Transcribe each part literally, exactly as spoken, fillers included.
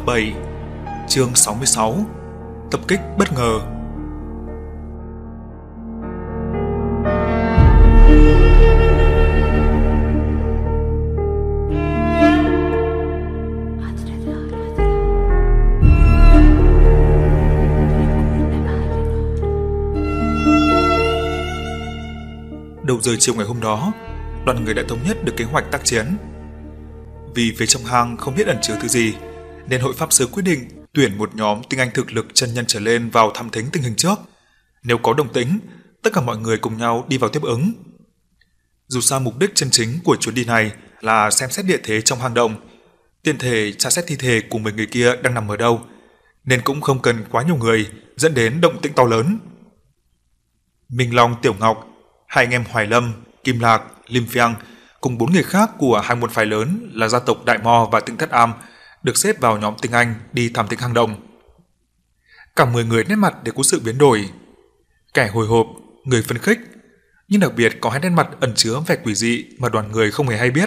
bảy, chương sáu mươi sáu, tập kích bất ngờ. Đầu giờ chiều ngày hôm đó, đoàn người đã thống nhất được kế hoạch tác chiến. Vì phía trong hang không biết ẩn chứa thứ gì, nên hội pháp sư quyết định tuyển một nhóm tinh anh thực lực chân nhân trở lên vào thăm thính tình hình trước. Nếu có động tĩnh, tất cả mọi người cùng nhau đi vào tiếp ứng. Dù sao mục đích chân chính của chuyến đi này là xem xét địa thế trong hang động, tiện thể tra xét thi thể của mười người kia đang nằm ở đâu, nên cũng không cần quá nhiều người dẫn đến động tĩnh to lớn. Minh Long, Tiểu Ngọc, hai anh em Hoài Lâm, Kim Lạc, Lim Phiang cùng bốn người khác của hai môn phái lớn là gia tộc Đại Mo và Tĩnh Thất Am được xếp vào nhóm tinh anh đi thám thính hang động. Cả mười người nét mặt đều có sự biến đổi, kẻ hồi hộp, người phấn khích, nhưng đặc biệt có hai nét mặt ẩn chứa vẻ quỷ dị mà đoàn người không hề hay biết.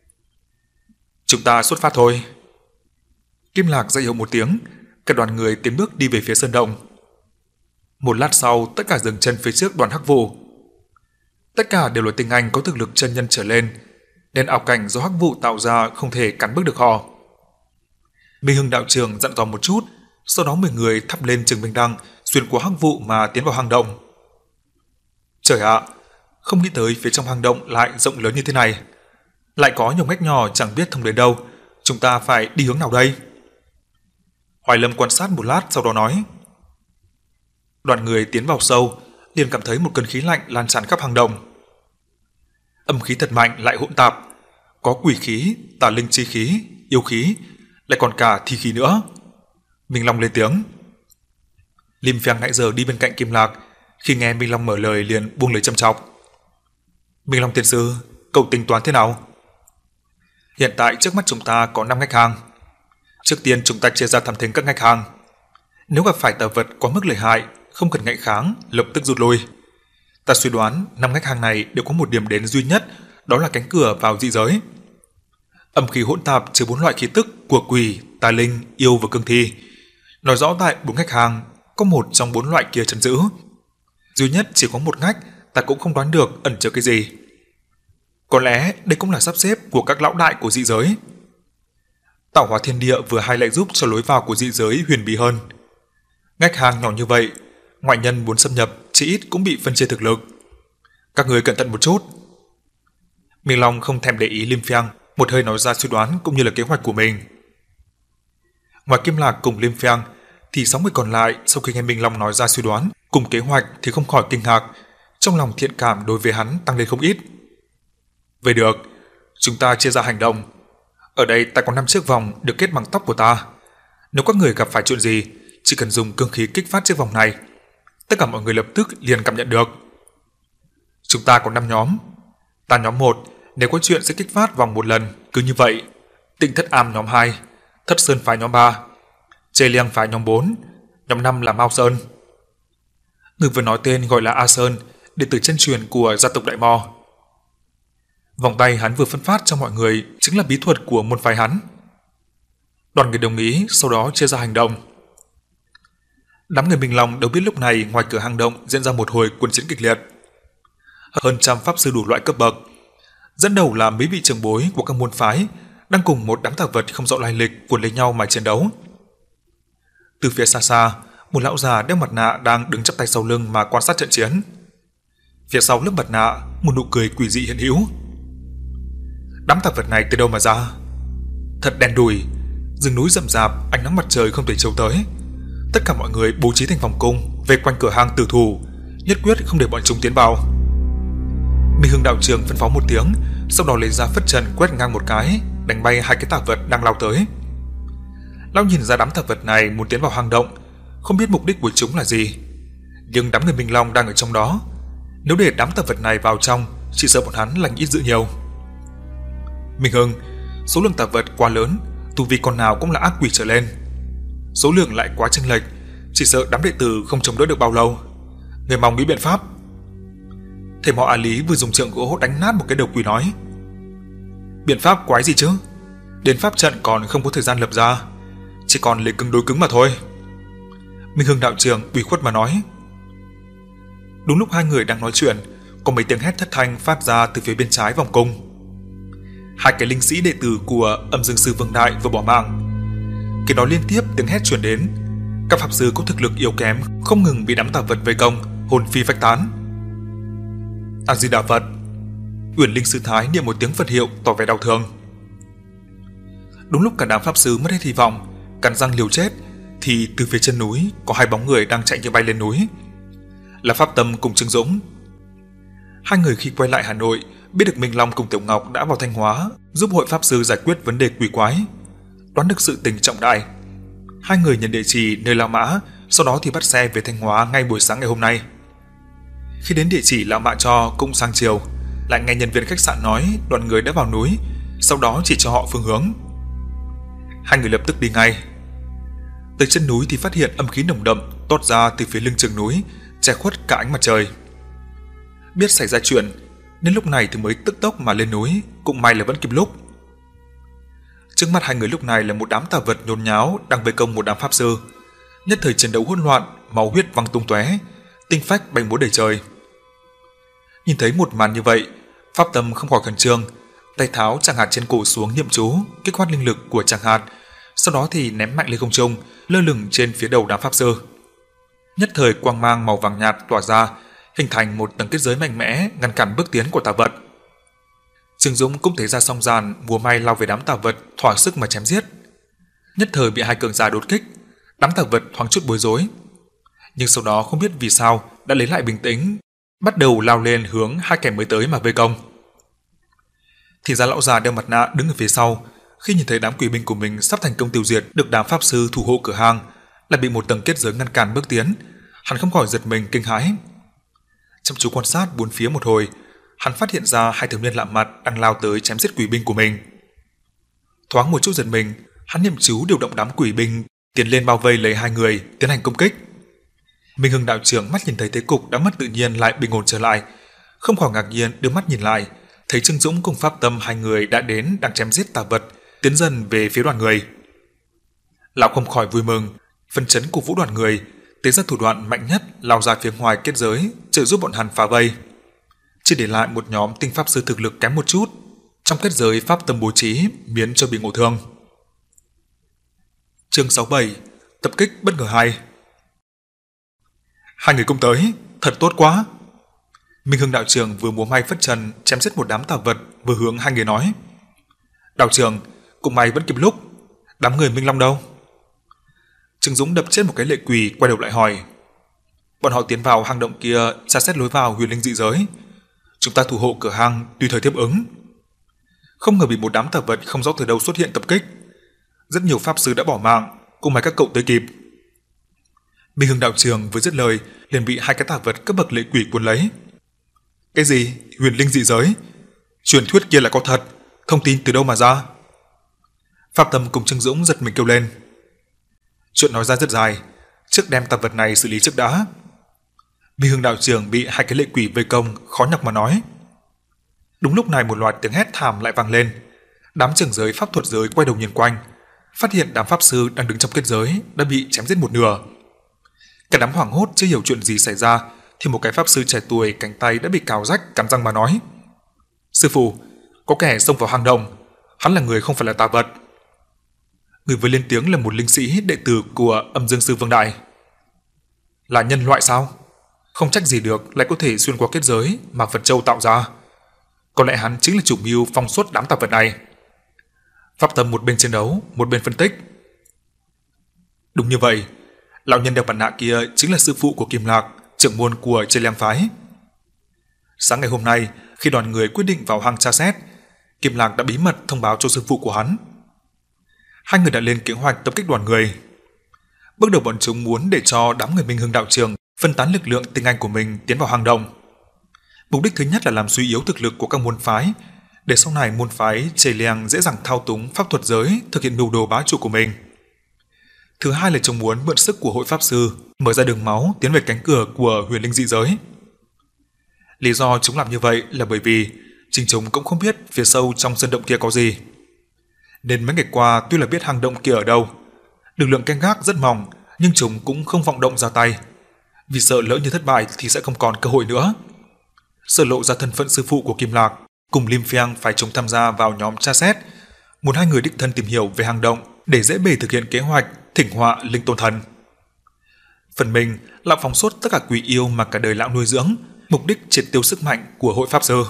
Chúng ta xuất phát thôi. Kim Lạc ra hiệu một tiếng, cả đoàn người tiến bước đi về phía sơn động. Một lát sau, tất cả dừng chân phía trước đoàn Hắc Vụ. Tất cả đều là tinh anh có thực lực chân nhân trở lên, nên ảo cảnh do Hắc Vụ tạo ra không thể cản bước được họ. Minh Hưng đạo trưởng dặn dò một chút, sau đó mười người thắp lên trường minh đăng, xuyên qua Hắc Vụ mà tiến vào hang động. Trời ạ, không nghĩ tới phía trong hang động lại rộng lớn như thế này, lại có nhiều ngách nhỏ chẳng biết thông đến đâu, chúng ta phải đi hướng nào đây? Hoài Lâm quan sát một lát sau đó nói. Đoàn người tiến vào sâu, liền cảm thấy một cơn khí lạnh lan tràn khắp hang động. Âm khí thật mạnh lại hỗn tạp, có quỷ khí, tà linh chi khí, yêu khí, lại còn cả thi khí nữa. Minh Long lên tiếng. Lim Phiang nãy giờ đi bên cạnh Kim Lạc, khi nghe Minh Long mở lời liền buông lời châm chọc. Minh Long tiên sư, cậu tính toán thế nào? Hiện tại trước mắt chúng ta có năm ngách hang. Trước tiên chúng ta chia ra thám thính các ngách hang. Nếu gặp phải tà vật quá mức lợi hại, không cần ngạnh kháng, lập tức rút lui. Ta suy đoán năm ngách hang này đều có một điểm đến duy nhất, đó là cánh cửa vào dị giới. Âm khí hỗn tạp chứa bốn loại khí tức của quỷ, tà linh, yêu và cương thi. Nói rõ tại bốn ngách hang có một trong bốn loại kia trấn giữ. Duy nhất chỉ có một ngách, ta cũng không đoán được ẩn chứa cái gì. Có lẽ đây cũng là sắp xếp của các lão đại của dị giới. Tạo hóa thiên địa vừa hay lại giúp cho lối vào của dị giới huyền bí hơn. Ngách hang nhỏ như vậy, ngoại nhân muốn xâm nhập chỉ ít cũng bị phân chia thực lực. Các người cẩn thận một chút. Minh Long không thèm để ý Lim Phiang, một hơi nói ra suy đoán cũng như là kế hoạch của mình. Ngoài Kim Lạc cùng Lim Phiang, thì sáu người còn lại sau khi nghe Minh Long nói ra suy đoán cùng kế hoạch thì không khỏi kinh ngạc, trong lòng thiện cảm đối với hắn tăng lên không ít. Vậy được, chúng ta chia ra hành động. Ở đây ta có năm chiếc vòng được kết bằng tóc của ta. Nếu các người gặp phải chuyện gì, chỉ cần dùng cương khí kích phát chiếc vòng này, tất cả mọi người lập tức liền cảm nhận được. Chúng ta có năm nhóm. Ta nhóm một, nếu có chuyện sẽ kích phát vòng một lần, cứ như vậy. Tịnh Thất Am nhóm hai, Thất Sơn phái nhóm ba, Chê Liang phái nhóm bốn, nhóm năm là Mao Sơn. Người vừa nói tên gọi là A Sơn, đệ tử chân truyền của gia tộc Đại Mo. Vòng tay hắn vừa phân phát cho mọi người chính là bí thuật của môn phái hắn. Đoàn người đồng ý, sau đó chia ra hành động. Đám người Minh Long đâu biết lúc này ngoài cửa hang động diễn ra một hồi quân chiến kịch liệt. Hơn trăm pháp sư đủ loại cấp bậc, dẫn đầu là mấy vị trưởng bối của các môn phái, đang cùng một đám tà vật không rõ lai lịch cuốn lấy nhau mà chiến đấu. Từ phía xa xa, một lão già đeo mặt nạ đang đứng chắp tay sau lưng mà quan sát trận chiến. Phía sau lớp mặt nạ, một nụ cười quỷ dị hiện hữu. Đám tà vật này từ đâu mà ra? Thật đen đủi, rừng núi rậm rạp, ánh nắng mặt trời không thể chiếu tới. Tất cả mọi người bố trí thành vòng cung vây quanh cửa hang tử thủ, nhất quyết không để bọn chúng tiến vào. Minh Hưng đạo trưởng phân phó một tiếng, sau đó lấy ra phất trần quét ngang một cái, đánh bay hai cái tà vật đang lao tới. Lão nhìn ra đám tà vật này muốn tiến vào hang động, không biết mục đích của chúng là gì, nhưng đám người Minh Long đang ở trong đó, nếu để đám tà vật này vào trong, chỉ sợ bọn hắn lành ít dữ nhiều. Minh Hưng, số lượng tà vật quá lớn, tu vi con nào cũng là ác quỷ trở lên. Số lượng lại quá chênh lệch, chỉ sợ đám đệ tử không chống đỡ được bao lâu. Người mong nghĩ biện pháp. Thầy Mọ A Lý vừa dùng trượng gỗ đánh nát một cái đầu quỷ nói. Biện pháp quái gì chứ? Đến pháp trận còn không có thời gian lập ra. Chỉ còn lề cứng đối cứng mà thôi. Minh Hưng đạo trưởng ủy khuất mà nói. Đúng lúc hai người đang nói chuyện, có mấy tiếng hét thất thanh phát ra từ phía bên trái vòng cung. Hai cái linh sĩ đệ tử của Âm Dương Sư Vương Đại vừa bỏ mạng. Khi đó liên tiếp tiếng hét truyền đến, các pháp sư có thực lực yếu kém không ngừng bị đám tà vật vây công, hồn phi phách tán. A Di Đà Phật. Uyển Linh Sư Thái niệm một tiếng Phật hiệu tỏ vẻ đau thương. Đúng lúc cả đám pháp sư mất hết hy vọng, cắn răng liều chết, thì từ phía chân núi có hai bóng người đang chạy như bay lên núi, là Pháp Tâm cùng Trương Dũng. Hai người khi quay lại Hà Nội biết được Minh Long cùng Tiểu Ngọc đã vào Thanh Hóa giúp hội pháp sư giải quyết vấn đề quỷ quái, đoán được sự tình trọng đại. Hai người nhận địa chỉ nơi La Mã, sau đó thì bắt xe về Thanh Hóa ngay buổi sáng ngày hôm nay. Khi đến địa chỉ La Mã cho cũng sang chiều, lại nghe nhân viên khách sạn nói đoàn người đã vào núi, sau đó chỉ cho họ phương hướng. Hai người lập tức đi ngay. Tới chân núi thì phát hiện âm khí nồng đậm toát ra từ phía lưng chừng núi, che khuất cả ánh mặt trời. Biết xảy ra chuyện nên lúc này thì mới tức tốc mà lên núi, cũng may là vẫn kịp lúc. Trước mắt hai người lúc này là một đám tà vật nhốn nháo đang vây công một đám pháp sư. Nhất thời chiến đấu hỗn loạn, máu huyết văng tung tóe, tinh phách bay múa đầy trời. Nhìn thấy một màn như vậy, Pháp Tâm không khỏi khẩn trương, tay tháo Tràng Hạt trên cổ xuống niệm chú, kích hoạt linh lực của Tràng Hạt, sau đó thì ném mạnh lên không trung, lơ lửng trên phía đầu đám pháp sư. Nhất thời quang mang màu vàng nhạt tỏa ra, hình thành một tầng kết giới mạnh mẽ ngăn cản bước tiến của tà vật. Trương Dũng cũng thấy ra song giàn múa may lao về đám tà vật, thỏa sức mà chém giết. Nhất thời bị hai cường giả đột kích, đám tà vật thoáng chút bối rối, nhưng sau đó không biết vì sao đã lấy lại bình tĩnh, bắt đầu lao lên hướng hai kẻ mới tới mà vây công. Thì ra lão già đeo mặt nạ đứng ở phía sau, khi nhìn thấy đám quỷ binh của mình sắp thành công tiêu diệt được đám pháp sư thủ hộ cửa hàng, lại bị một tầng kết giới ngăn cản bước tiến, hắn không khỏi giật mình kinh hãi. Chăm chú quan sát bốn phía một hồi, hắn phát hiện ra hai thiếu niên lạ mặt đang lao tới chém giết quỷ binh của mình. Thoáng một chút giật mình, hắn niệm chú điều động đám quỷ binh tiến lên bao vây lấy hai người tiến hành công kích. Minh Hưng đạo trưởng mắt nhìn thấy thế cục đã mất tự nhiên lại bình ổn trở lại, không khỏi ngạc nhiên đưa mắt nhìn lại, thấy Trương Dũng cùng Pháp Tâm hai người đã đến đang chém giết tà vật, tiến dần về phía đoàn người. Lão không khỏi vui mừng, phấn chấn cổ vũ đoàn người, tế ra thủ đoạn mạnh nhất lao ra phía ngoài kết giới, trợ giúp bọn hắn phá vây. Chỉ để lại một nhóm tinh pháp sư thực lực kém một chút, trong kết giới Pháp Tâm bố trí miễn cho bị ngộ thương. Chương sáu mươi bảy, tập kích bất ngờ hai. Hai người công tới, thật tốt quá. Minh Hưng đạo trưởng vừa múa may phất trần chém giết một đám tà vật, vừa hướng hai người nói: Đạo trưởng, cũng may vẫn kịp lúc. Đám người Minh Long đâu? Trương Dũng đập chết một cái lệ quỷ, quay đầu lại hỏi: Bọn họ tiến vào hang động kia tra xét lối vào huyền linh dị giới. Chúng ta thủ hộ cửa hang tùy thời tiếp ứng. Không ngờ bị một đám tà vật không rõ từ đâu xuất hiện tập kích. Rất nhiều pháp sư đã bỏ mạng, cũng may các cậu tới kịp. Minh Hưng đạo trưởng vừa dứt lời liền bị hai cái tà vật cấp bậc lệ quỷ cuốn lấy. Cái gì? Huyền linh dị giới? Truyền thuyết kia là có thật? Thông tin từ đâu mà ra? Pháp Tâm cùng Trương Dũng giật mình kêu lên. Chuyện nói ra rất dài, trước đem tà vật này xử lý trước đã. Minh Hưng đạo trưởng bị hai cái lệ quỷ vây công, khó nhọc mà nói. Đúng lúc này một loạt tiếng hét thảm lại vang lên. Đám trưởng giới pháp thuật giới quay đầu nhìn quanh, phát hiện đám pháp sư đang đứng trong kết giới đã bị chém giết một nửa. Cả đám hoảng hốt chưa hiểu chuyện gì xảy ra, thì một cái pháp sư trẻ tuổi cánh tay đã bị cào rách, cắn răng mà nói: Sư phụ, có kẻ xông vào hang động, hắn là người không phải là tà vật. Người vừa lên tiếng là một linh sĩ đệ tử của Âm Dương Sư Vương Đại. Là nhân loại sao? Không trách gì được lại có thể xuyên qua kết giới mà Phật Châu tạo ra. Có lẽ hắn chính là chủ mưu phong suốt đám tà vật này. Pháp Tâm một bên chiến đấu, một bên phân tích. Đúng như vậy, lão nhân đeo mặt nạ kia chính là sư phụ của Kim Lạc, trưởng môn của Trê Lem phái. Sáng ngày hôm nay, khi đoàn người quyết định vào hang tra xét, Kim Lạc đã bí mật thông báo cho sư phụ của hắn. Hai người đã lên kế hoạch tập kích đoàn người. Bước đầu bọn chúng muốn để cho đám người Minh Hưng đạo trường phân tán lực lượng tinh anh của mình tiến vào hang động. Mục đích thứ nhất là làm suy yếu thực lực của các môn phái, để sau này môn phái Trê Lem dễ dàng thao túng pháp thuật giới, thực hiện mưu đồ bá chủ của mình. Thứ hai là chúng muốn mượn sức của hội pháp sư mở ra đường máu tiến về cánh cửa của huyền linh dị giới. Lý do chúng làm như vậy là bởi vì chính chúng cũng không biết phía sâu trong sơn động kia có gì. Nên mấy ngày qua tuy là biết hang động kia ở đâu, Lực lượng canh gác rất mỏng, nhưng chúng cũng không vọng động ra tay, vì sợ lỡ như thất bại thì sẽ không còn cơ hội nữa. Sợ lộ ra thân phận sư phụ của Kim Lạc, cùng Lim Pheng phải chúng tham gia vào nhóm tra xét, muốn hai người đích thân tìm hiểu về hang động để dễ bề thực hiện kế hoạch thỉnh họa linh tôn thần. Phần mình, lão phóng xuất tất cả quỷ yêu mà cả đời lão nuôi dưỡng, mục đích triệt tiêu sức mạnh của hội pháp sư.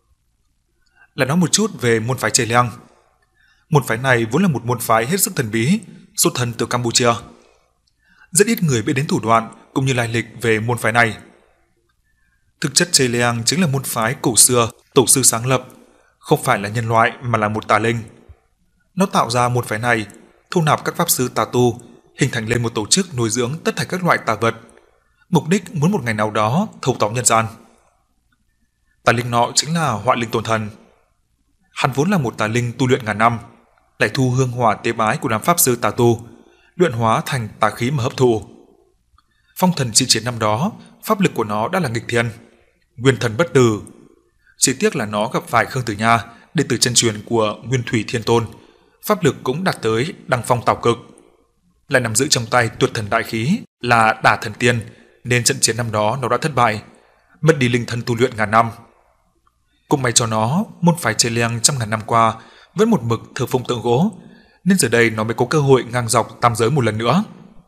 Lại nói một chút về môn phái Chê Leng. Môn phái này vốn là một môn phái hết sức thần bí, xuất thân từ Campuchia. Rất ít người biết đến thủ đoạn cũng như lai lịch về môn phái này. Thực chất Chê Leng chính là môn phái cổ xưa tổ sư sáng lập, không phải là nhân loại mà là một tà linh. Nó tạo ra môn phái này, thu nạp các pháp sư tà tu, hình thành lên một tổ chức nuôi dưỡng tất cả các loại tà vật, mục đích muốn một ngày nào đó thâu tóm nhân gian. Tà linh nọ chính là Họa Linh Tôn Thần. Hắn vốn là một tà linh tu luyện ngàn năm, lại thu hương hỏa tế bái của đám pháp sư tà tu, luyện hóa thành tà khí mà hấp thụ. Phong thần chi chiến năm đó, pháp lực của nó đã là nghịch thiên, nguyên thần bất tử. Chỉ tiếc là nó gặp phải Khương Tử Nha, đệ tử chân truyền của Nguyên Thủy Thiên Tôn, pháp lực cũng đạt tới đăng phong tạo cực, lại nắm giữ trong tay Tuyệt Thần đại khí là Đả Thần Tiên, nên trận chiến năm đó nó đã thất bại, mất đi linh thân tu luyện ngàn năm. Cũng may cho nó, môn phái Chê Leng trăm ngàn năm qua vẫn một mực thờ phụng tượng gỗ, nên giờ đây nó mới có cơ hội ngang dọc tam giới một lần nữa.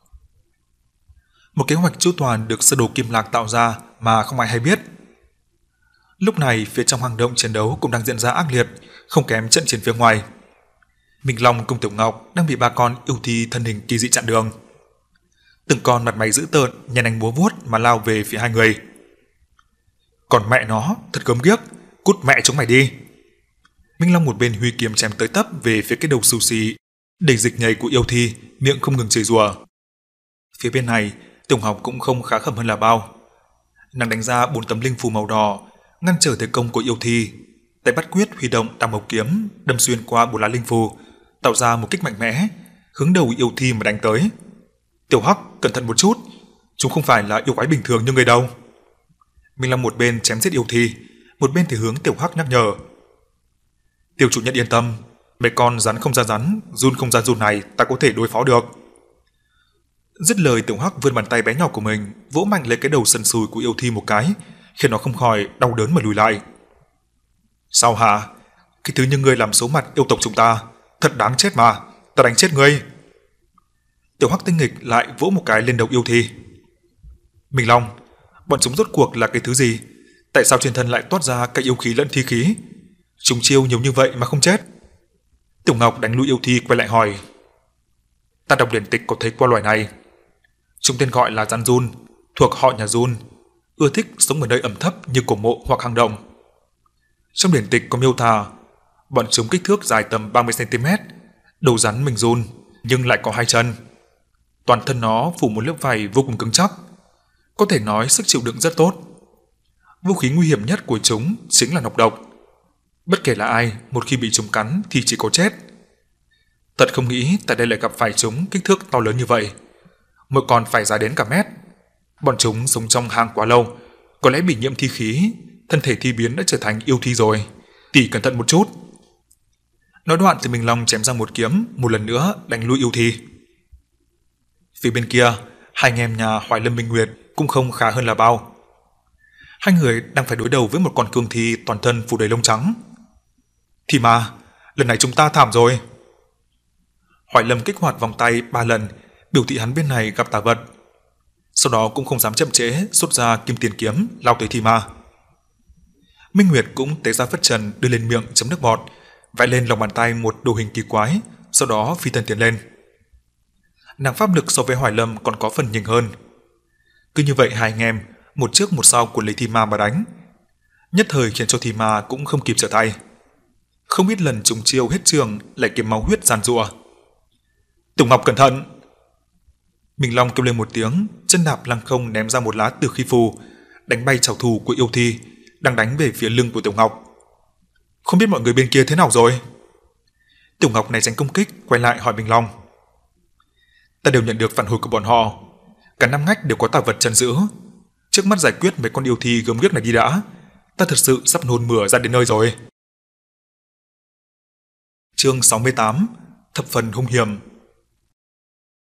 Một kế hoạch chu toàn được sơ đồ Kim Lạc tạo ra mà không ai hay biết. Lúc này phía trong hang động chiến đấu cũng đang diễn ra ác liệt, không kém trận chiến phía ngoài. Minh Long cùng Tiểu Ngọc đang bị ba con yêu thi thân hình kỳ dị chặn đường. Từng con mặt mày dữ tợn, nhăn anh búa vuốt mà lao về phía hai người. Còn mẹ nó, thật gớm ghiếc, cút mẹ chúng mày đi. Minh Long một bên huy kiếm chém tới tấp về phía cái đầu xù xì, đầy dịch nhầy của yêu thi, miệng không ngừng chửi rủa. Phía bên này, Tiểu Ngọc cũng không khá khẩm hơn là bao. Nàng đánh ra bốn tấm linh phù màu đỏ, ngăn trở thế công của yêu thi, tay bắt quyết huy động tam mộc kiếm đâm xuyên qua bốn lá linh phù, tạo ra một kích mạnh mẽ, hướng đầu yêu thi mà đánh tới. Tiểu Hắc, cẩn thận một chút, chúng không phải là yêu quái bình thường như người đâu. Minh Long một bên chém giết yêu thi, một bên thì hướng Tiểu Hắc nhắc nhở. Tiểu chủ nhân yên tâm, mấy con rắn không ra rắn, run không ra run này ta có thể đối phó được. Dứt lời, Tiểu Hắc vươn bàn tay bé nhỏ của mình vỗ mạnh lấy cái đầu sần sùi của yêu thi một cái, khiến nó không khỏi đau đớn mà lùi lại. Sao hả? Cái thứ như ngươi làm xấu mặt yêu tộc chúng ta, thật đáng chết mà, ta đánh chết ngươi. Tiểu Hắc tinh nghịch lại vỗ một cái lên đầu yêu thi. Minh Long, bọn chúng rốt cuộc là cái thứ gì? Tại sao trên thân lại toát ra cả yêu khí lẫn thi khí? Chúng chiêu nhiều như vậy mà không chết. Tiểu Ngọc đánh lui yêu thi quay lại hỏi. Ta đọc điển tịch có thấy qua loài này. Chúng tên gọi là rắn giun, thuộc họ nhà giun, ưa thích sống ở nơi ẩm thấp như cổ mộ hoặc hang động. Trong điển tịch có miêu tả, bọn chúng kích thước dài tầm ba mươi xăng ti mét, đầu rắn mình giun nhưng lại có hai chân. Toàn thân nó phủ một lớp vảy vô cùng cứng chắc, có thể nói sức chịu đựng rất tốt. Vũ khí nguy hiểm nhất của chúng chính là nọc độc. Bất kể là ai, một khi bị chúng cắn thì chỉ có chết. Thật không nghĩ tại đây lại gặp phải chúng kích thước to lớn như vậy, mỗi con phải dài đến cả mét. Bọn chúng sống trong hang quá lâu, có lẽ bị nhiễm thi khí, thân thể thi biến đã trở thành yêu thi rồi. Tỷ cẩn thận một chút. Nói đoạn thì Minh Long chém ra một kiếm, một lần nữa đánh lui yêu thi. Phía bên kia, hai anh em nhà Hoài Lâm Minh Nguyệt cũng không khá hơn là bao. Hai người đang phải đối đầu với một con cương thi toàn thân phủ đầy lông trắng. Thì mà, lần này chúng ta thảm rồi. Hoài Lâm kích hoạt vòng tay ba lần, biểu thị hắn bên này gặp tà vật. Sau đó cũng không dám chậm trễ, xuất ra kim tiền kiếm lao tới Thì Ma. Minh Nguyệt cũng tế ra phất trần đưa lên miệng chấm nước bọt, vẽ lên lòng bàn tay một đồ hình kỳ quái, sau đó phi thân tiến lên. Nàng pháp lực so với Hoài Lâm còn có phần nhỉnh hơn. Cứ như vậy hai anh em một trước một sau của lấy Thì Ma mà đánh, nhất thời khiến cho Thì Ma cũng không kịp trở tay. Không biết lần trùng chiêu hết trường lại kiếm máu huyết giàn giụa. Tiểu Ngọc cẩn thận! Minh Long kêu lên một tiếng, chân đạp lăng không ném ra một lá tử khí phù, đánh bay trảo thủ của yêu thi đang đánh về phía lưng của Tiểu Ngọc. Không biết mọi người bên kia thế nào rồi? Tiểu Ngọc này tránh công kích, quay lại hỏi Minh Long. Ta đều nhận được phản hồi của bọn họ, cả năm ngách đều có tà vật trấn giữ. Trước mắt giải quyết mấy con yêu thi gớm ghiếc này đi đã, ta thật sự sắp nôn mửa ra đến nơi rồi. Chương sáu mươi tám, thập phần hung hiểm.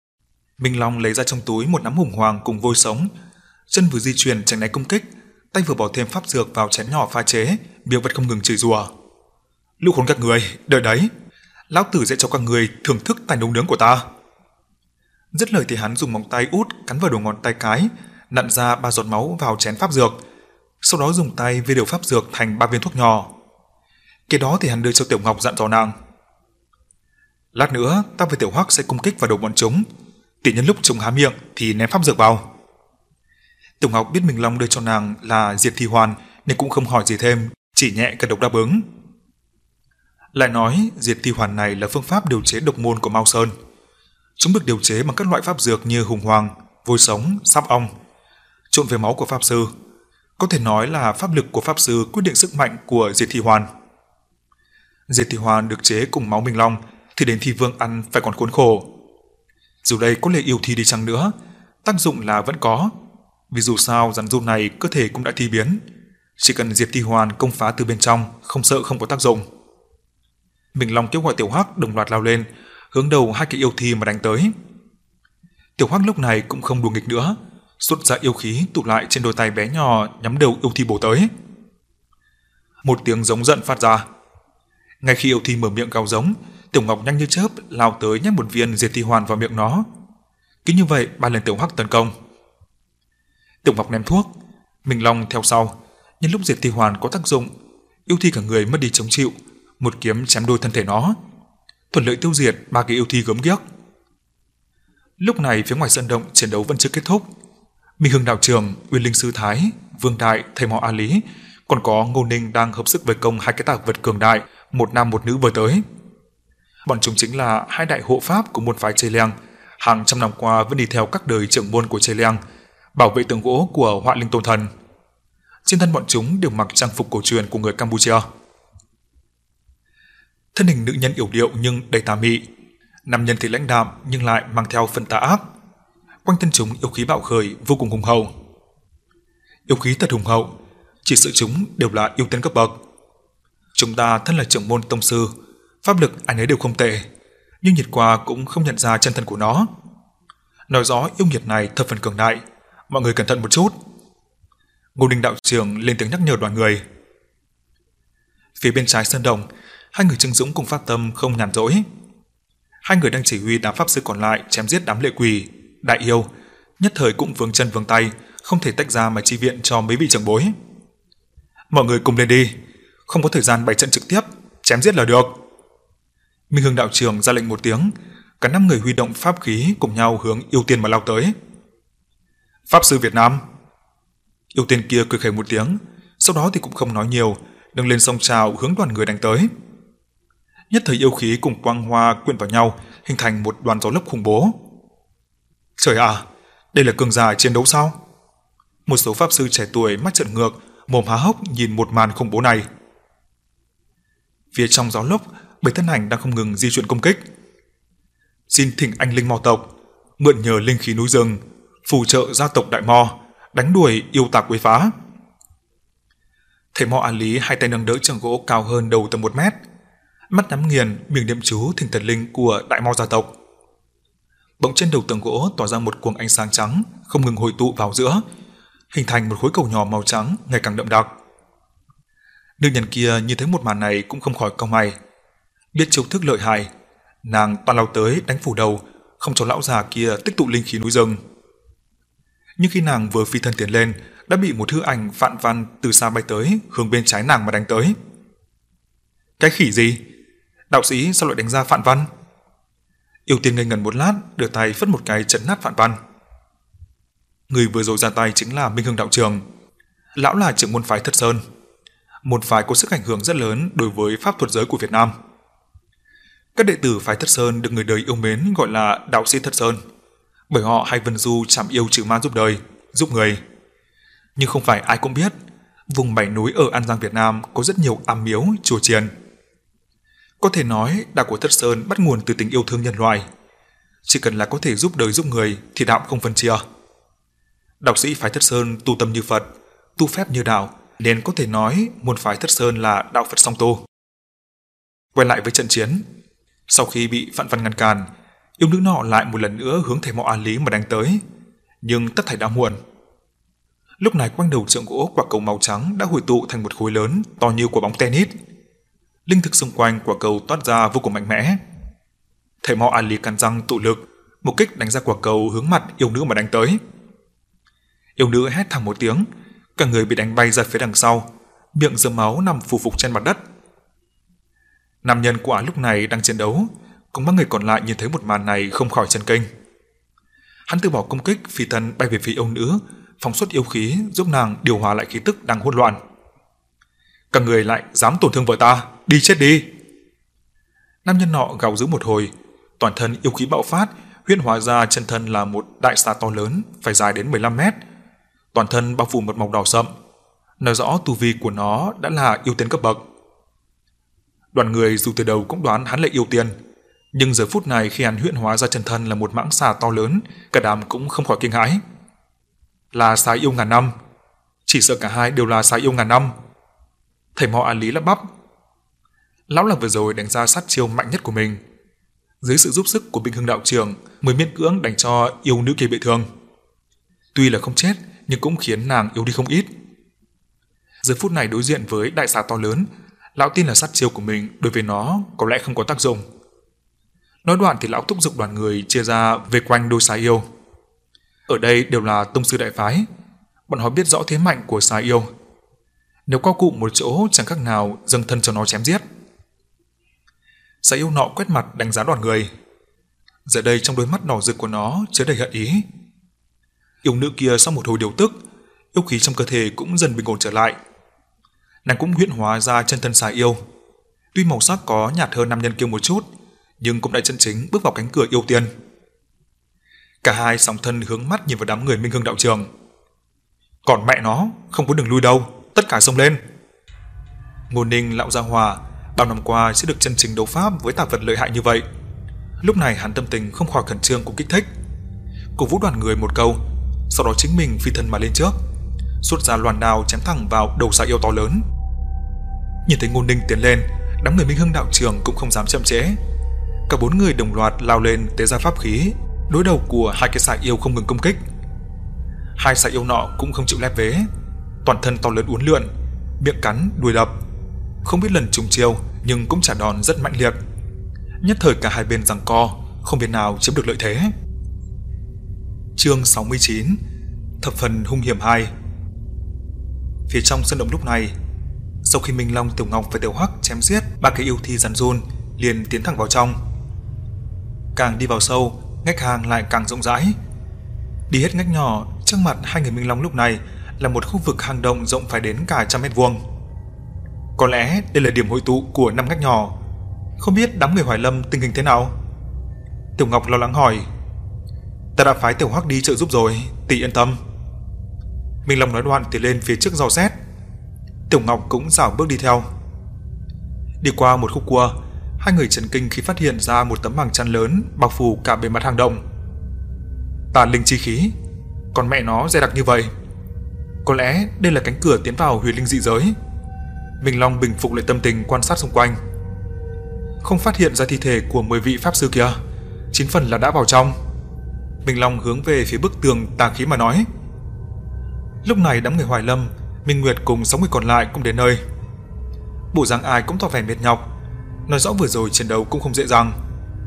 Minh Long lấy ra trong túi một nắm hùng hoàng cùng vôi sống, chân vừa di chuyển tránh né công kích, tay vừa bỏ thêm pháp dược vào chén nhỏ pha chế, miệng vẫn không ngừng chửi rủa. Lũ khốn các người, đợi đấy, lão tử sẽ cho các người thưởng thức tài nấu nướng của ta. Dứt lời thì hắn dùng móng tay út cắn vào đầu ngón tay cái, nặn ra ba giọt máu vào chén pháp dược, sau đó dùng tay vê đều pháp dược thành ba viên thuốc nhỏ. Kế đó thì hắn đưa cho Tiểu Ngọc dặn dò nàng: lát nữa ta và Tiểu Hoắc sẽ công kích vào đầu bọn chúng, tỷ nhân lúc chúng há miệng thì ném pháp dược vào. Tiểu Ngọc biết Minh Long đưa cho nàng là diệt thi hoàn nên cũng không hỏi gì thêm, chỉ nhẹ gật đầu đáp ứng. Lại nói diệt thi hoàn này là phương pháp điều chế độc môn của Mao Sơn. Chúng được điều chế bằng các loại pháp dược như hùng hoàng, vôi sống, sáp ong, trộn với máu của pháp sư. Có thể nói là pháp lực của pháp sư quyết định sức mạnh của diệt thi hoàn. Diệt thi hoàn được chế cùng máu Minh Long thì đến thi vương ăn phải còn khốn khổ. Dù đây có lệ yêu thi đi chăng nữa, tác dụng là vẫn có, vì dù sao rắn run này cơ thể cũng đã thi biến, chỉ cần diệt thi hoàn công phá từ bên trong, không sợ không có tác dụng. Minh Long kêu gọi Tiểu Hoắc đồng loạt lao lên, hướng đầu hai cái yêu thi mà đánh tới. Tiểu Hoắc lúc này cũng không đùa nghịch nữa, xuất ra yêu khí tụ lại trên đôi tay bé nhỏ nhắm đầu yêu thi bổ tới. Một tiếng giống giận phát ra. Ngay khi yêu thi mở miệng gào giống, Tiểu Ngọc nhanh như chớp lao tới nhét một viên diệt thi hoàn vào miệng nó. Cứ như vậy ba lần Tiểu Hoắc tấn công. Tiểu Ngọc ném thuốc, Minh Long theo sau. Nhân lúc diệt thi hoàn có tác dụng, yêu thi cả người mất đi chống chịu, một kiếm chém đôi thân thể nó, thuận lợi tiêu diệt ba cái yêu thi gớm ghiếc. Lúc này phía ngoài sân động chiến đấu vẫn chưa kết thúc. Minh Hưng đạo trưởng, Uyên Linh sư thái, Vương Đại, thầy mò A Lý, còn có Ngô Ninh đang hợp sức vây công hai cái tạc vật cường đại, một nam một nữ vừa tới. Bọn chúng chính là hai đại hộ pháp của môn phái Chê Leng, hàng trăm năm qua vẫn đi theo các đời trưởng môn của Chê Leng, bảo vệ tượng gỗ của Họa Linh Tôn Thần. Trên thân bọn chúng đều mặc trang phục cổ truyền của người Campuchia. Thân hình nữ nhân yểu điệu nhưng đầy tà mị, nam nhân thì lãnh đạm nhưng lại mang theo phần tà ác. Quanh thân chúng yêu khí bạo khởi vô cùng hùng hậu. Yêu khí thật hùng hậu, chỉ sợ chúng đều là yêu tiên cấp bậc. Chúng ta thân là trưởng môn tông sư, pháp lực ai nấy đều không tệ, nhưng nhiệt qua cũng không nhận ra chân thân của nó. Nói rõ yêu nghiệt này thập phần cường đại, mọi người cẩn thận một chút. Ngô Ninh đạo trưởng lên tiếng nhắc nhở đoàn người. Phía bên trái sơn đồng, hai người Trương Dũng cùng Phát Tâm không nhàn rỗi. Hai người đang chỉ huy đám pháp sư còn lại chém giết đám lệ quỷ, đại yêu, nhất thời cũng vướng chân vướng tay, không thể tách ra mà chi viện cho mấy vị trưởng bối. Mọi người cùng lên đi, không có thời gian bày trận trực tiếp, chém giết là được. Minh Hưng đạo trưởng ra lệnh một tiếng, cả năm người huy động pháp khí cùng nhau hướng yêu tiên mà lao tới. Pháp sư Việt Nam. Yêu tiên kia cười khẩy một tiếng, sau đó thì cũng không nói nhiều, nâng lên song trào hướng đoàn người đánh tới. Nhất thời yêu khí cùng quang hoa quyện vào nhau, hình thành một đoàn gió lốc khủng bố. Trời ạ, à, đây là cường giả chiến đấu sao? Một số pháp sư trẻ tuổi mắt trợn ngược, mồm há hốc nhìn một màn khủng bố này. Phía trong gió lốc, bảy thân ảnh đang không ngừng di chuyển công kích. Xin thỉnh anh linh mò tộc mượn nhờ linh khí núi rừng, phù trợ gia tộc Đại Mo đánh đuổi yêu tà quấy phá. Thầy Mo A Lý hai tay nâng đỡ trường gỗ cao hơn đầu tầm một mét, mắt nhắm nghiền miệng niệm chú thỉnh thần linh của Đại Mo gia tộc. Bỗng trên đầu tường gỗ tỏa ra một cuồng ánh sáng trắng không ngừng hội tụ vào giữa, hình thành một khối cầu nhỏ màu trắng ngày càng đậm đặc. Nữ nhân kia nhìn thấy một màn này cũng không khỏi cau mày, biết chiêu thức lợi hại, nàng toàn lao tới đánh phủ đầu, không cho lão già kia tích tụ linh khí núi rừng. Nhưng khi nàng vừa phi thân tiến lên, đã bị một hư ảnh Phạn Văn từ xa bay tới, hướng bên trái nàng mà đánh tới. Cái khỉ gì? Đạo sĩ sao lại đánh ra Phạn Văn? Yêu tiên ngây ngẩn một lát, đưa tay phất một cái chấn nát Phạn Văn. Người vừa rồi ra tay chính là Minh Hưng đạo trưởng. Lão là trưởng môn phái Thất Sơn, môn phái có sức ảnh hưởng rất lớn đối với pháp thuật giới của Việt Nam. Các đệ tử phái Thất Sơn được người đời yêu mến gọi là đạo sĩ Thất Sơn, bởi họ hay vân du chảm yêu trừ ma giúp đời, giúp người. Nhưng không phải ai cũng biết, vùng bảy núi ở An Giang Việt Nam có rất nhiều am miếu, chùa chiền. Có thể nói đạo của Thất Sơn bắt nguồn từ tình yêu thương nhân loại. Chỉ cần là có thể giúp đời giúp người thì đạo không phân chia. Đạo sĩ phái Thất Sơn tu tâm như Phật, tu phép như đạo, nên có thể nói môn phái Thất Sơn là đạo Phật song tu. Quay lại với trận chiến, sau khi bị Phạn Văn ngăn cản, Yêu nữ nọ lại một lần nữa hướng thầy mọ A Lý mà đánh tới, nhưng tất thảy đã muộn. Lúc này quanh đầu trượng gỗ quả cầu màu trắng đã hội tụ thành một khối lớn to như quả bóng tennis. Linh thực xung quanh quả cầu toát ra vô cùng mạnh mẽ. Thầy mọ A Lý cắn răng tụ lực, một kích đánh ra quả cầu hướng mặt yêu nữ mà đánh tới. Yêu nữ hét thảm một tiếng, cả người bị đánh bay ra phía đằng sau, miệng rơm máu nằm phù phục trên mặt đất. Nam nhân của ả lúc này đang chiến đấu, cùng ba người còn lại nhìn thấy một màn này không khỏi chấn kinh. Hắn từ bỏ công kích, phi thân bay về phía yêu nữ, phóng xuất yêu khí giúp nàng điều hòa lại khí tức đang hỗn loạn. Các người lại dám tổn thương vợ ta, đi chết đi! Nam nhân nọ gào dữ một hồi, toàn thân yêu khí bạo phát, huyễn hóa ra chân thân là một đại xà to lớn, phải dài đến mười lăm mét, toàn thân bao phủ một màu đỏ sậm, nói rõ tu vi của nó đã là yêu tiên cấp bậc. Đoàn người dù từ đầu cũng đoán hắn là yêu tiên, nhưng giờ phút này khi hắn huyễn hóa ra chân thân là một mãng xà to lớn, cả đám cũng không khỏi kinh hãi. Là xà yêu ngàn năm, chỉ sợ cả hai đều là xà yêu ngàn năm. Thầy mọ A Lý lắp bắp. Lão là vừa rồi đánh ra sát chiêu mạnh nhất của mình, dưới sự giúp sức của Bình Hưng đạo trưởng mới miễn cưỡng đánh cho yêu nữ kia bị thương. Tuy là không chết nhưng cũng khiến nàng yếu đi không ít. Giờ phút này đối diện với đại xà to lớn, lão tin là sát chiêu của mình đối với nó có lẽ không có tác dụng. Nói đoạn thì lão thúc giục đoàn người chia ra về quanh đôi xà yêu. Ở đây đều là tông sư đại phái, bọn họ biết rõ thế mạnh của xà yêu. Nếu co cụm một chỗ chẳng khác nào dâng thân cho nó chém giết. Xà yêu nọ quét mặt đánh giá đoàn người. Giờ đây trong đôi mắt đỏ rực của nó chứa đầy hận ý. Yêu nữ kia sau một hồi điều tức, yêu khí trong cơ thể cũng dần bình ổn trở lại. Nàng cũng huyễn hóa ra chân thân xà yêu. Tuy màu sắc có nhạt hơn nam nhân kia một chút, nhưng cũng đã chân chính bước vào cánh cửa yêu tiên. Cả hai sóng thân hướng mắt nhìn vào đám người Minh Hưng đạo trường. Còn mẹ nó, không có đường lui đâu, tất cả xông lên. Ngô Ninh lão gia hòa bao năm qua sẽ được chân chính đấu pháp với tà vật lợi hại như vậy. Lúc này hắn tâm tình không khỏi khẩn trương cùng kích thích, cổ vũ đoàn người một câu, sau đó chính mình phi thân mà lên trước, xuất ra loan đao chém thẳng vào đầu xà yêu to lớn. Nhìn thấy Ngô Ninh tiến lên, đám người Minh Hưng đạo trường cũng không dám chậm trễ, cả bốn người đồng loạt lao lên tế ra pháp khí đối đầu của hai cái xà yêu không ngừng công kích. Hai xà yêu nọ cũng không chịu lép vế, toàn thân to lớn uốn lượn, miệng cắn đuôi đập, không biết lần trùng chiêu nhưng cũng trả đòn rất mạnh liệt. Nhất thời cả hai bên giằng co, không bên nào chiếm được lợi thế. Chương sáu mươi chín, thập phần hung hiểm hai. Phía trong sân động lúc này, sau khi Minh Long, Tiểu Ngọc và Tiểu Hắc chém giết ba cái yêu thi rắn run, liền tiến thẳng vào trong. Càng đi vào sâu, ngách hang lại càng rộng rãi. Đi hết ngách nhỏ, trước mặt hai người Minh Long lúc này là một khu vực hang động rộng phải đến cả trăm mét vuông. Có lẽ đây là điểm hội tụ của năm ngách nhỏ. Không biết đám người Hoài Lâm tình hình thế nào? Tiểu Ngọc lo lắng hỏi. Ta đã phái Tiểu Hắc đi trợ giúp rồi, tỷ yên tâm. Minh Long nói đoạn thì lên phía trước dò xét. Tiểu Ngọc cũng rảo bước đi theo. Đi qua một khúc cua, hai người chấn kinh khi phát hiện ra một tấm màng chắn lớn bao phủ cả bề mặt hang động. Tà linh chi khí, còn mẹ nó dày đặc như vậy. Có lẽ đây là cánh cửa tiến vào huyền linh dị giới. Minh Long bình phục lại tâm tình quan sát xung quanh. Không phát hiện ra thi thể của mười vị pháp sư kia, chín phần là đã vào trong. Minh Long hướng về phía bức tường tà khí mà nói. Lúc này đám người Hoài Lâm, Minh Nguyệt cùng sáu người còn lại cũng đến nơi. Bộ dáng ai cũng tỏ vẻ mệt nhọc, nói rõ vừa rồi chiến đấu cũng không dễ dàng.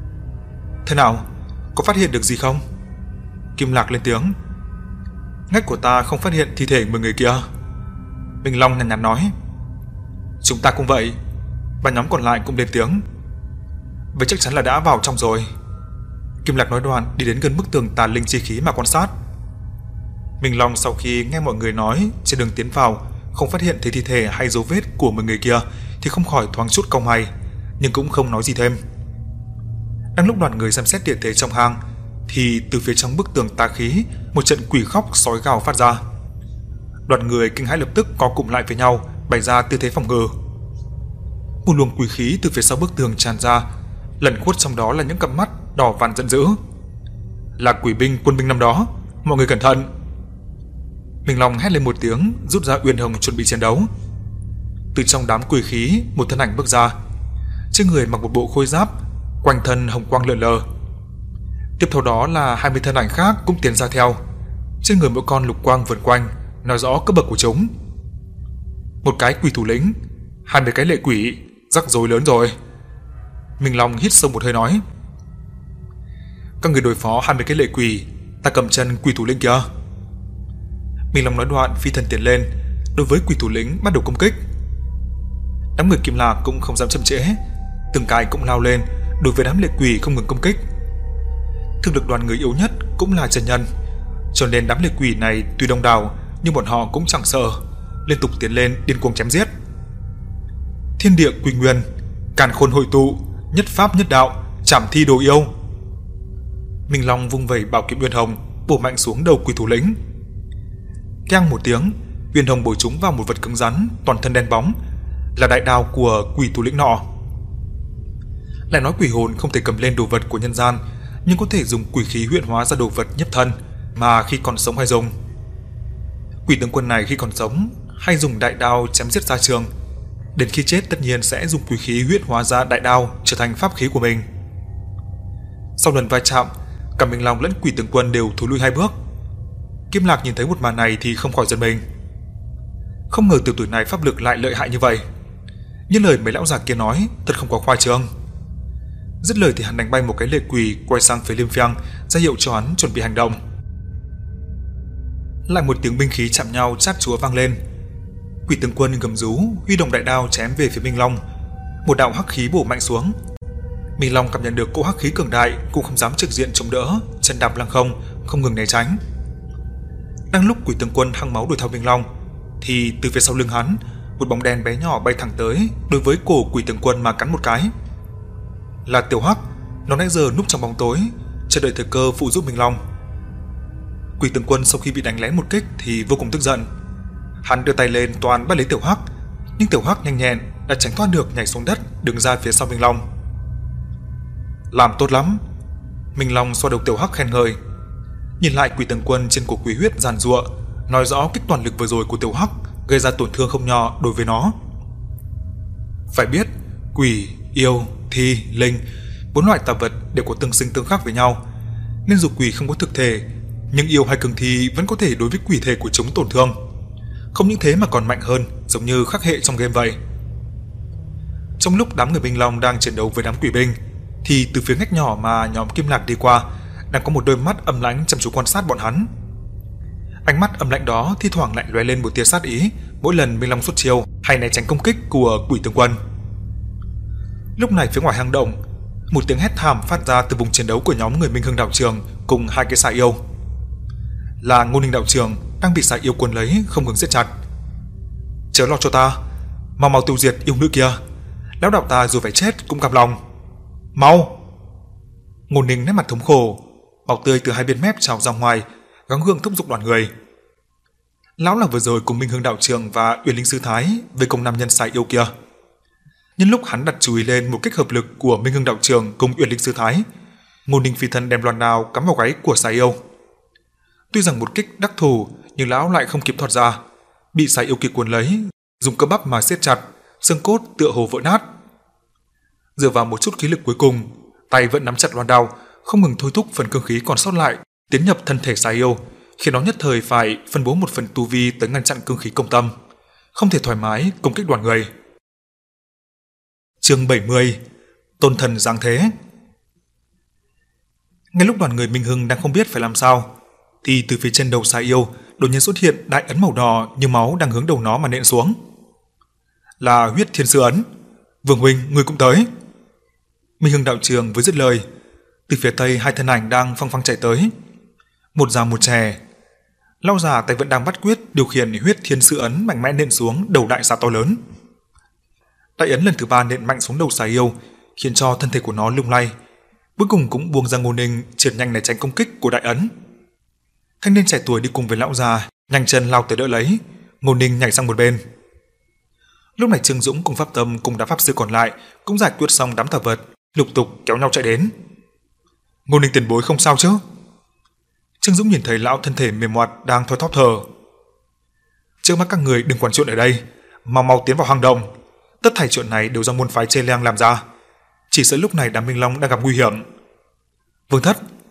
Thế nào, có phát hiện được gì không? Kim Lạc lên tiếng. Ngách của ta không phát hiện thi thể mười người kia. Minh Long nhàn nhạt nói. Chúng ta cũng vậy. Và nhóm còn lại cũng lên tiếng. Vậy chắc chắn là đã vào trong rồi. Kim Lạc nói đoạn đi đến gần bức tường tà linh chi khí mà quan sát. Minh Long sau khi nghe mọi người nói trên đường tiến vào không phát hiện thấy thi thể hay dấu vết của một người kia thì không khỏi thoáng chút cau mày, nhưng cũng không nói gì thêm. Đang lúc đoàn người xem xét địa thế trong hang thì từ phía trong bức tường tà khí một trận quỷ khóc sói gào phát ra. Đoàn người kinh hãi lập tức co cụm lại với nhau, bày ra tư thế phòng ngự. Một luồng quỷ khí từ phía sau bức tường tràn ra, lẩn khuất trong đó là những cặp mắt đỏ vằn giận dữ. Là quỷ binh quân binh năm đó, mọi người cẩn thận. Minh Long hét lên một tiếng, rút ra Uyên Hồng chuẩn bị chiến đấu. Từ trong đám quỷ khí, một thân ảnh bước ra. Trên người mặc một bộ khôi giáp, quanh thân hồng quang lượn lờ. Tiếp theo đó là hai mươi thân ảnh khác cũng tiến ra theo. Trên người mỗi con lục quang vần quanh, nói rõ cấp bậc của chúng. Một cái quỷ thủ lĩnh, hai mươi cái lệ quỷ, rắc rối lớn rồi. Minh Long hít sâu một hơi nói: các người đối phó hai mươi cái lệ quỷ, ta cầm chân quỷ thủ lĩnh kia. Minh Long nói đoạn phi thân tiến lên, đối với quỷ thủ lĩnh bắt đầu công kích. Đám người Kim Lạc cũng không dám chậm trễ, từng cái cũng lao lên đối với đám lệ quỷ không ngừng công kích. Thực lực đoàn người yếu nhất cũng là chân nhân, cho nên đám lệ quỷ này tuy đông đảo nhưng bọn họ cũng chẳng sợ, liên tục tiến lên điên cuồng chém giết. Thiên địa quy nguyên, càn khôn hội tụ, nhất pháp nhất đạo, trảm thi đồ yêu. Minh Long vung vẩy bảo kiếm uyên hồng bổ mạnh xuống đầu quỷ thủ lĩnh. Keng một tiếng, uyên hồng bổ trúng vào một vật cứng rắn toàn thân đen bóng, là đại đao của quỷ thủ lĩnh nọ. Lại nói quỷ hồn không thể cầm lên đồ vật của nhân gian, nhưng có thể dùng quỷ khí huyễn hóa ra đồ vật nhập thân mà khi còn sống hay dùng. Quỷ tướng quân này khi còn sống hay dùng đại đao chém giết ra trường, đến khi chết tất nhiên sẽ dùng quỷ khí huyễn hóa ra đại đao trở thành pháp khí của mình. Sau lần va chạm, cả Minh Long lẫn quỷ tướng quân đều thối lui hai bước. Kim Lạc nhìn thấy một màn này thì không khỏi giật mình. Không ngờ tiểu tử này pháp lực lại lợi hại như vậy. Như lời mấy lão già kia nói, thật không có khoa trương. Dứt lời thì hắn đánh bay một cái lệ quỷ, quay sang phía Liêm Phang ra hiệu cho hắn chuẩn bị hành động. Lại một tiếng binh khí chạm nhau chát chúa vang lên. Quỷ tướng quân gầm rú, huy động đại đao chém về phía Minh Long. Một đạo hắc khí bổ mạnh xuống. Minh Long cảm nhận được cỗ hắc khí cường đại, cũng không dám trực diện chống đỡ, chân đạp lăng không, không ngừng né tránh. Đang lúc quỷ tướng quân hăng máu đuổi theo Minh Long, thì từ phía sau lưng hắn, một bóng đen bé nhỏ bay thẳng tới, đối với cổ quỷ tướng quân mà cắn một cái. Là Tiểu Hắc, nó nãy giờ núp trong bóng tối, chờ đợi thời cơ phụ giúp Minh Long. Quỷ tướng quân sau khi bị đánh lén một kích thì vô cùng tức giận. Hắn đưa tay lên toàn bắt lấy Tiểu Hắc, nhưng Tiểu Hắc nhanh nhẹn đã tránh thoát được, nhảy xuống đất, đứng ra phía sau Minh Long. Làm tốt lắm. Minh Long xoa đầu Tiểu Hắc khen ngợi. Nhìn lại quỷ tướng quân trên cổ quỷ huyết giàn giụa, nói rõ kích toàn lực vừa rồi của Tiểu Hắc gây ra tổn thương không nhỏ đối với nó. Phải biết, quỷ, yêu, thi, linh, bốn loại tà vật đều có tương sinh tương khắc với nhau, nên dù quỷ không có thực thể, nhưng yêu hay cường thi vẫn có thể đối với quỷ thể của chúng tổn thương. Không những thế mà còn mạnh hơn, giống như khắc hệ trong game vậy. Trong lúc đám người Minh Long đang chiến đấu với đám quỷ binh, thì từ phía ngách nhỏ mà nhóm Kim Lạc đi qua, đang có một đôi mắt âm lãnh chăm chú quan sát bọn hắn. Ánh mắt âm lãnh đó thi thoảng lại lóe lên một tia sát ý mỗi lần Minh Long xuất chiêu hay né tránh công kích của quỷ tướng quân. Lúc này phía ngoài hang động, một tiếng hét thảm phát ra từ vùng chiến đấu của nhóm người Minh Hưng đạo trường cùng hai cái xà yêu. Là Ngô Ninh đạo trường đang bị xà yêu cuốn lấy không ngừng siết chặt. Chớ lo cho ta, mau mau tiêu diệt yêu nữ kia, lão đạo ta dù phải chết cũng cam lòng. Mau! Ngô Ninh nét mặt thống khổ, máu tươi từ hai bên mép trào ra ngoài, gắng gượng thúc giục đoàn người. Lão là vừa rồi cùng Minh Hưng đạo trường và Uyển Linh sư thái với công nam nhân xà yêu kia. Nhân lúc hắn đặt chú ý lên một kích hợp lực của Minh Hưng đạo trường cùng Uyển Linh sư thái, Ngô Ninh phi thân đem loan đao cắm vào gáy của xà yêu. Tuy rằng một kích đắc thủ, nhưng lão lại không kịp thoát ra, bị xà yêu kia cuốn lấy, dùng cơ bắp mà siết chặt, xương cốt tựa hồ vỡ nát. Dựa vào một chút khí lực cuối cùng, tay vẫn nắm chặt loan đao, không ngừng thôi thúc phần cương khí còn sót lại tiến nhập thân thể xà yêu, khiến nó nhất thời phải phân bố một phần tu vi tới ngăn chặn cương khí công tâm, không thể thoải mái công kích đoàn người. Chương bảy mươi, Tôn thần giáng thế. Ngay lúc đoàn người Minh Hưng đang không biết phải làm sao, thì từ phía trên đầu xà yêu đột nhiên xuất hiện đại ấn màu đỏ như máu đang hướng đầu nó mà nện xuống. Là huyết thiên sư ấn. Vương huynh, ngươi cũng tới. Minh Hưng đạo trường với dứt lời, từ phía tây hai thân ảnh đang phăng phăng chạy tới, một già một trẻ. Lão già tay vẫn đang bắt quyết điều khiển huyết thiên sư ấn mạnh mẽ nện xuống đầu đại xà to lớn. Đại ấn lần thứ ba nện mạnh xuống đầu xà yêu, khiến cho thân thể của nó lung lay, cuối cùng cũng buông ra Ngô Ninh trượt nhanh để tránh công kích của đại ấn. Thanh niên trẻ tuổi đi cùng với lão già nhanh chân lao tới đỡ lấy, Ngô Ninh nhảy sang một bên. Lúc này Trương Dũng cùng Pháp Tâm cùng đám pháp sư còn lại cũng giải quyết xong đám tà vật, lục tục kéo nhau chạy đến. Ngô Ninh tiền bối không sao chứ? Trương Dũng nhìn thấy lão thân thể mềm mại đang thoi thóp thở. Trước mắt các người đừng quản chuyện ở đây, mau mau tiến vào hang động. Tất thảy chuyện này đều do môn phái Chê Leng làm ra, chỉ sợ lúc này đám Minh Long đang gặp nguy hiểm. Vương thất,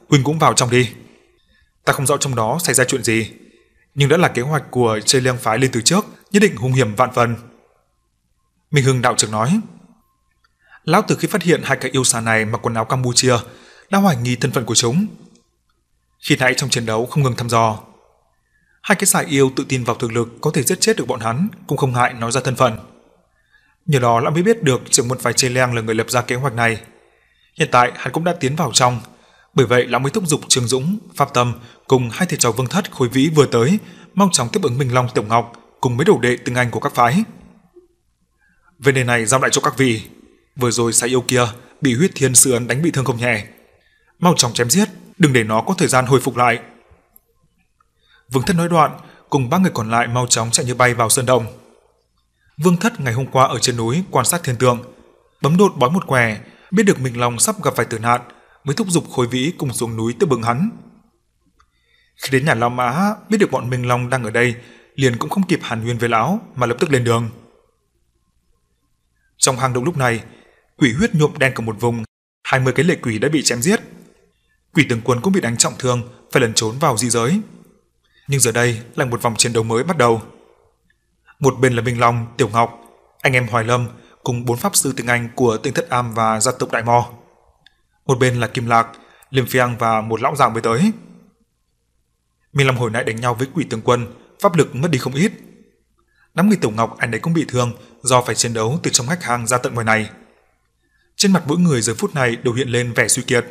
huynh cũng vào trong đi. Ta không rõ trong đó xảy ra chuyện gì, nhưng đã là kế hoạch của Chê Liang phái lên từ trước, nhất định hung hiểm vạn phần. Minh Hưng đạo trưởng nói. Lão từ khi phát hiện hai cái yêu xà này mặc quần áo Campuchia, đã hoài nghi thân phận của chúng. Khi nãy trong chiến đấu không ngừng thăm dò, hai cái xà yêu tự tin vào thực lực có thể giết chết được bọn hắn, cũng không ngại nói ra thân phận. Nhờ đó lão mới biết được trưởng môn phái Chê Liang là người lập ra kế hoạch này. Hiện tại hắn cũng đã tiến vào trong, bởi vậy lão mới thúc giục Trương Dũng, Pháp Tâm cùng hai thầy trò Vương Thất, Khối Vĩ vừa tới, mau chóng tiếp ứng Minh Long, Tiểu Ngọc cùng mấy đồ đệ tinh anh của các phái. Về đề này giao lại cho các vị, vừa rồi xà yêu kia bị Huyết Thiên Sư Ấn đánh bị thương không nhẹ, mau chóng chém giết, đừng để nó có thời gian hồi phục lại. Vương Thất nói đoạn, cùng ba người còn lại mau chóng chạy như bay vào sơn động. Vương Thất ngày hôm qua ở trên núi quan sát thiên tượng, bấm đột bói một quẻ, biết được Minh Long sắp gặp phải tử nạn, mới thúc giục Khối Vĩ cùng xuống núi tiếp ứng hắn. Khi đến nhà lão Mã, biết được bọn Minh Long đang ở đây, liền cũng không kịp hàn huyên với lão mà lập tức lên đường. Trong hang động lúc này, quỷ huyết nhuộm đen cả một vùng, hai mươi cái lệ quỷ đã bị chém giết. Quỷ tướng quân cũng bị đánh trọng thương, phải lẩn trốn vào dị giới. Nhưng giờ đây lại một vòng chiến đấu mới bắt đầu. Một bên là Minh Long, Tiểu Ngọc, anh em Hoài Lâm cùng bốn pháp sư tiếng Anh của Tinh Thất Am và gia tộc Đại Mo. Một bên là Kim Lạc, Liêm Phiang và một lão già mới tới. Minh Long hồi nãy đánh nhau với quỷ tướng quân, pháp lực mất đi không ít. Đám người Tiểu Ngọc anh ấy cũng bị thương do phải chiến đấu từ trong ngách hang ra tận ngoài này. Trên mặt mỗi người giờ phút này đều hiện lên vẻ suy kiệt.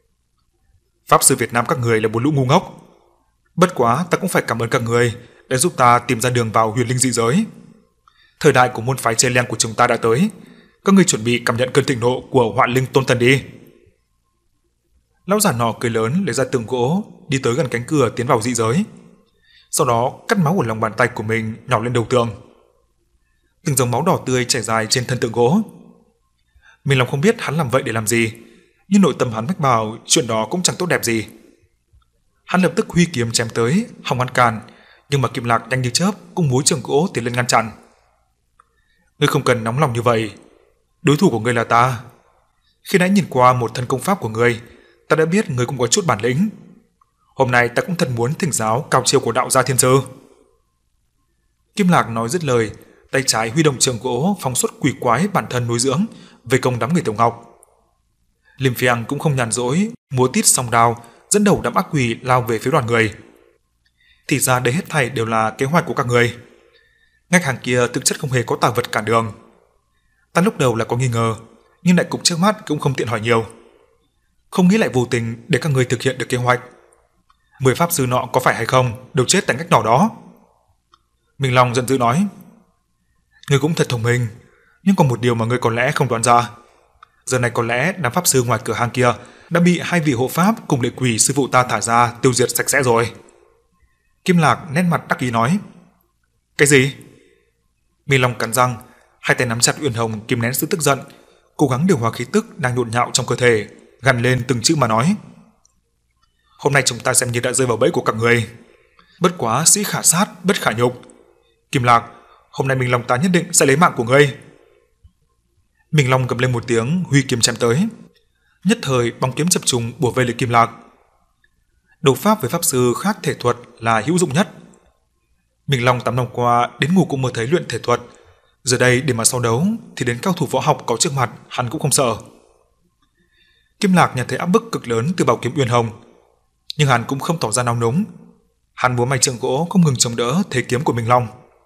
Pháp sư Việt Nam các người là một lũ ngu ngốc. Bất quá ta cũng phải cảm ơn các người đã giúp ta tìm ra đường vào huyền linh dị giới. Thời đại của môn phái Chê Liang của chúng ta đã tới, các người chuẩn bị cảm nhận cơn thịnh nộ của Hoạn Linh Tôn Thần đi. Lão già nọ cười lớn, lấy ra tường gỗ, đi tới gần cánh cửa tiến vào dị giới. Sau đó cắt máu ở lòng bàn tay của mình nhỏ lên đầu tường. Từng dòng máu đỏ tươi chảy dài trên thân tượng gỗ. Mình lòng không biết hắn làm vậy để làm gì, nhưng nội tâm hắn mách bảo chuyện đó cũng chẳng tốt đẹp gì. Hắn lập tức huy kiếm chém tới, hòng ngăn cản, nhưng mà Kim Lạc nhanh như chớp cũng múa trường gỗ tiến lên ngăn chặn. Ngươi không cần nóng lòng như vậy, đối thủ của ngươi là ta. Khi nãy nhìn qua một thân công pháp của ngươi, ta đã biết ngươi cũng có chút bản lĩnh. Hôm nay ta cũng thật muốn thỉnh giáo cao chiêu của đạo gia Thiên Sư. Kim Lạc nói dứt lời, tay trái huy động trường gỗ phóng xuất quỷ quái bản thân nuôi dưỡng, về công đám người Tiểu Ngọc. Liêm Phiang cũng không nhàn rỗi, múa tít song đao, dẫn đầu đám ác quỷ lao về phía đoàn người. Thì ra đây hết thảy đều là kế hoạch của các người. Ngách hàng kia thực chất không hề có tà vật cản đường. Ta lúc đầu là có nghi ngờ, nhưng đại cục trước mắt cũng không tiện hỏi nhiều. Không nghĩ lại vô tình để các người thực hiện được kế hoạch. Mười pháp sư nọ có phải hay không đều chết tại ngách nhỏ đó. Minh Long giận dữ nói: Ngươi cũng thật thông minh, nhưng còn một điều mà ngươi có lẽ không đoán ra. Giờ này có lẽ đám pháp sư ngoài cửa hang kia đã bị hai vị hộ pháp cùng lệ quỷ sư phụ ta thả ra tiêu diệt sạch sẽ rồi. Kim Lạc nét mặt đắc ý nói: Cái gì? Minh Long cắn răng, hai tay nắm chặt Uyên Hồng, kìm nén sự tức giận, cố gắng điều hòa khí tức đang nhộn nhạo trong cơ thể, gằn lên từng chữ mà nói: Hôm nay chúng ta xem như đã rơi vào bẫy của các người. Bất quá sĩ khả sát, bất khả nhục. Kim Lạc, hôm nay Minh Long ta nhất định sẽ lấy mạng của ngươi. Minh Long gầm lên một tiếng, huy kiếm chém tới. Nhất thời bóng kiếm chập trùng bủa vây lấy Kim Lạc. Đấu pháp với pháp sư khác thể thuật là hữu dụng nhất. Minh Long tám năm qua đến ngủ cũng mới thấy luyện thể thuật, giờ đây để mà so đấu thì đến cao thủ võ học có trước mặt hắn cũng không sợ. Kim Lạc nhận thấy áp bức cực lớn từ bảo kiếm Uyên Hồng, nhưng hắn cũng không tỏ ra nao núng. Hắn múa may trường gỗ không ngừng chống đỡ thế kiếm của Minh Long.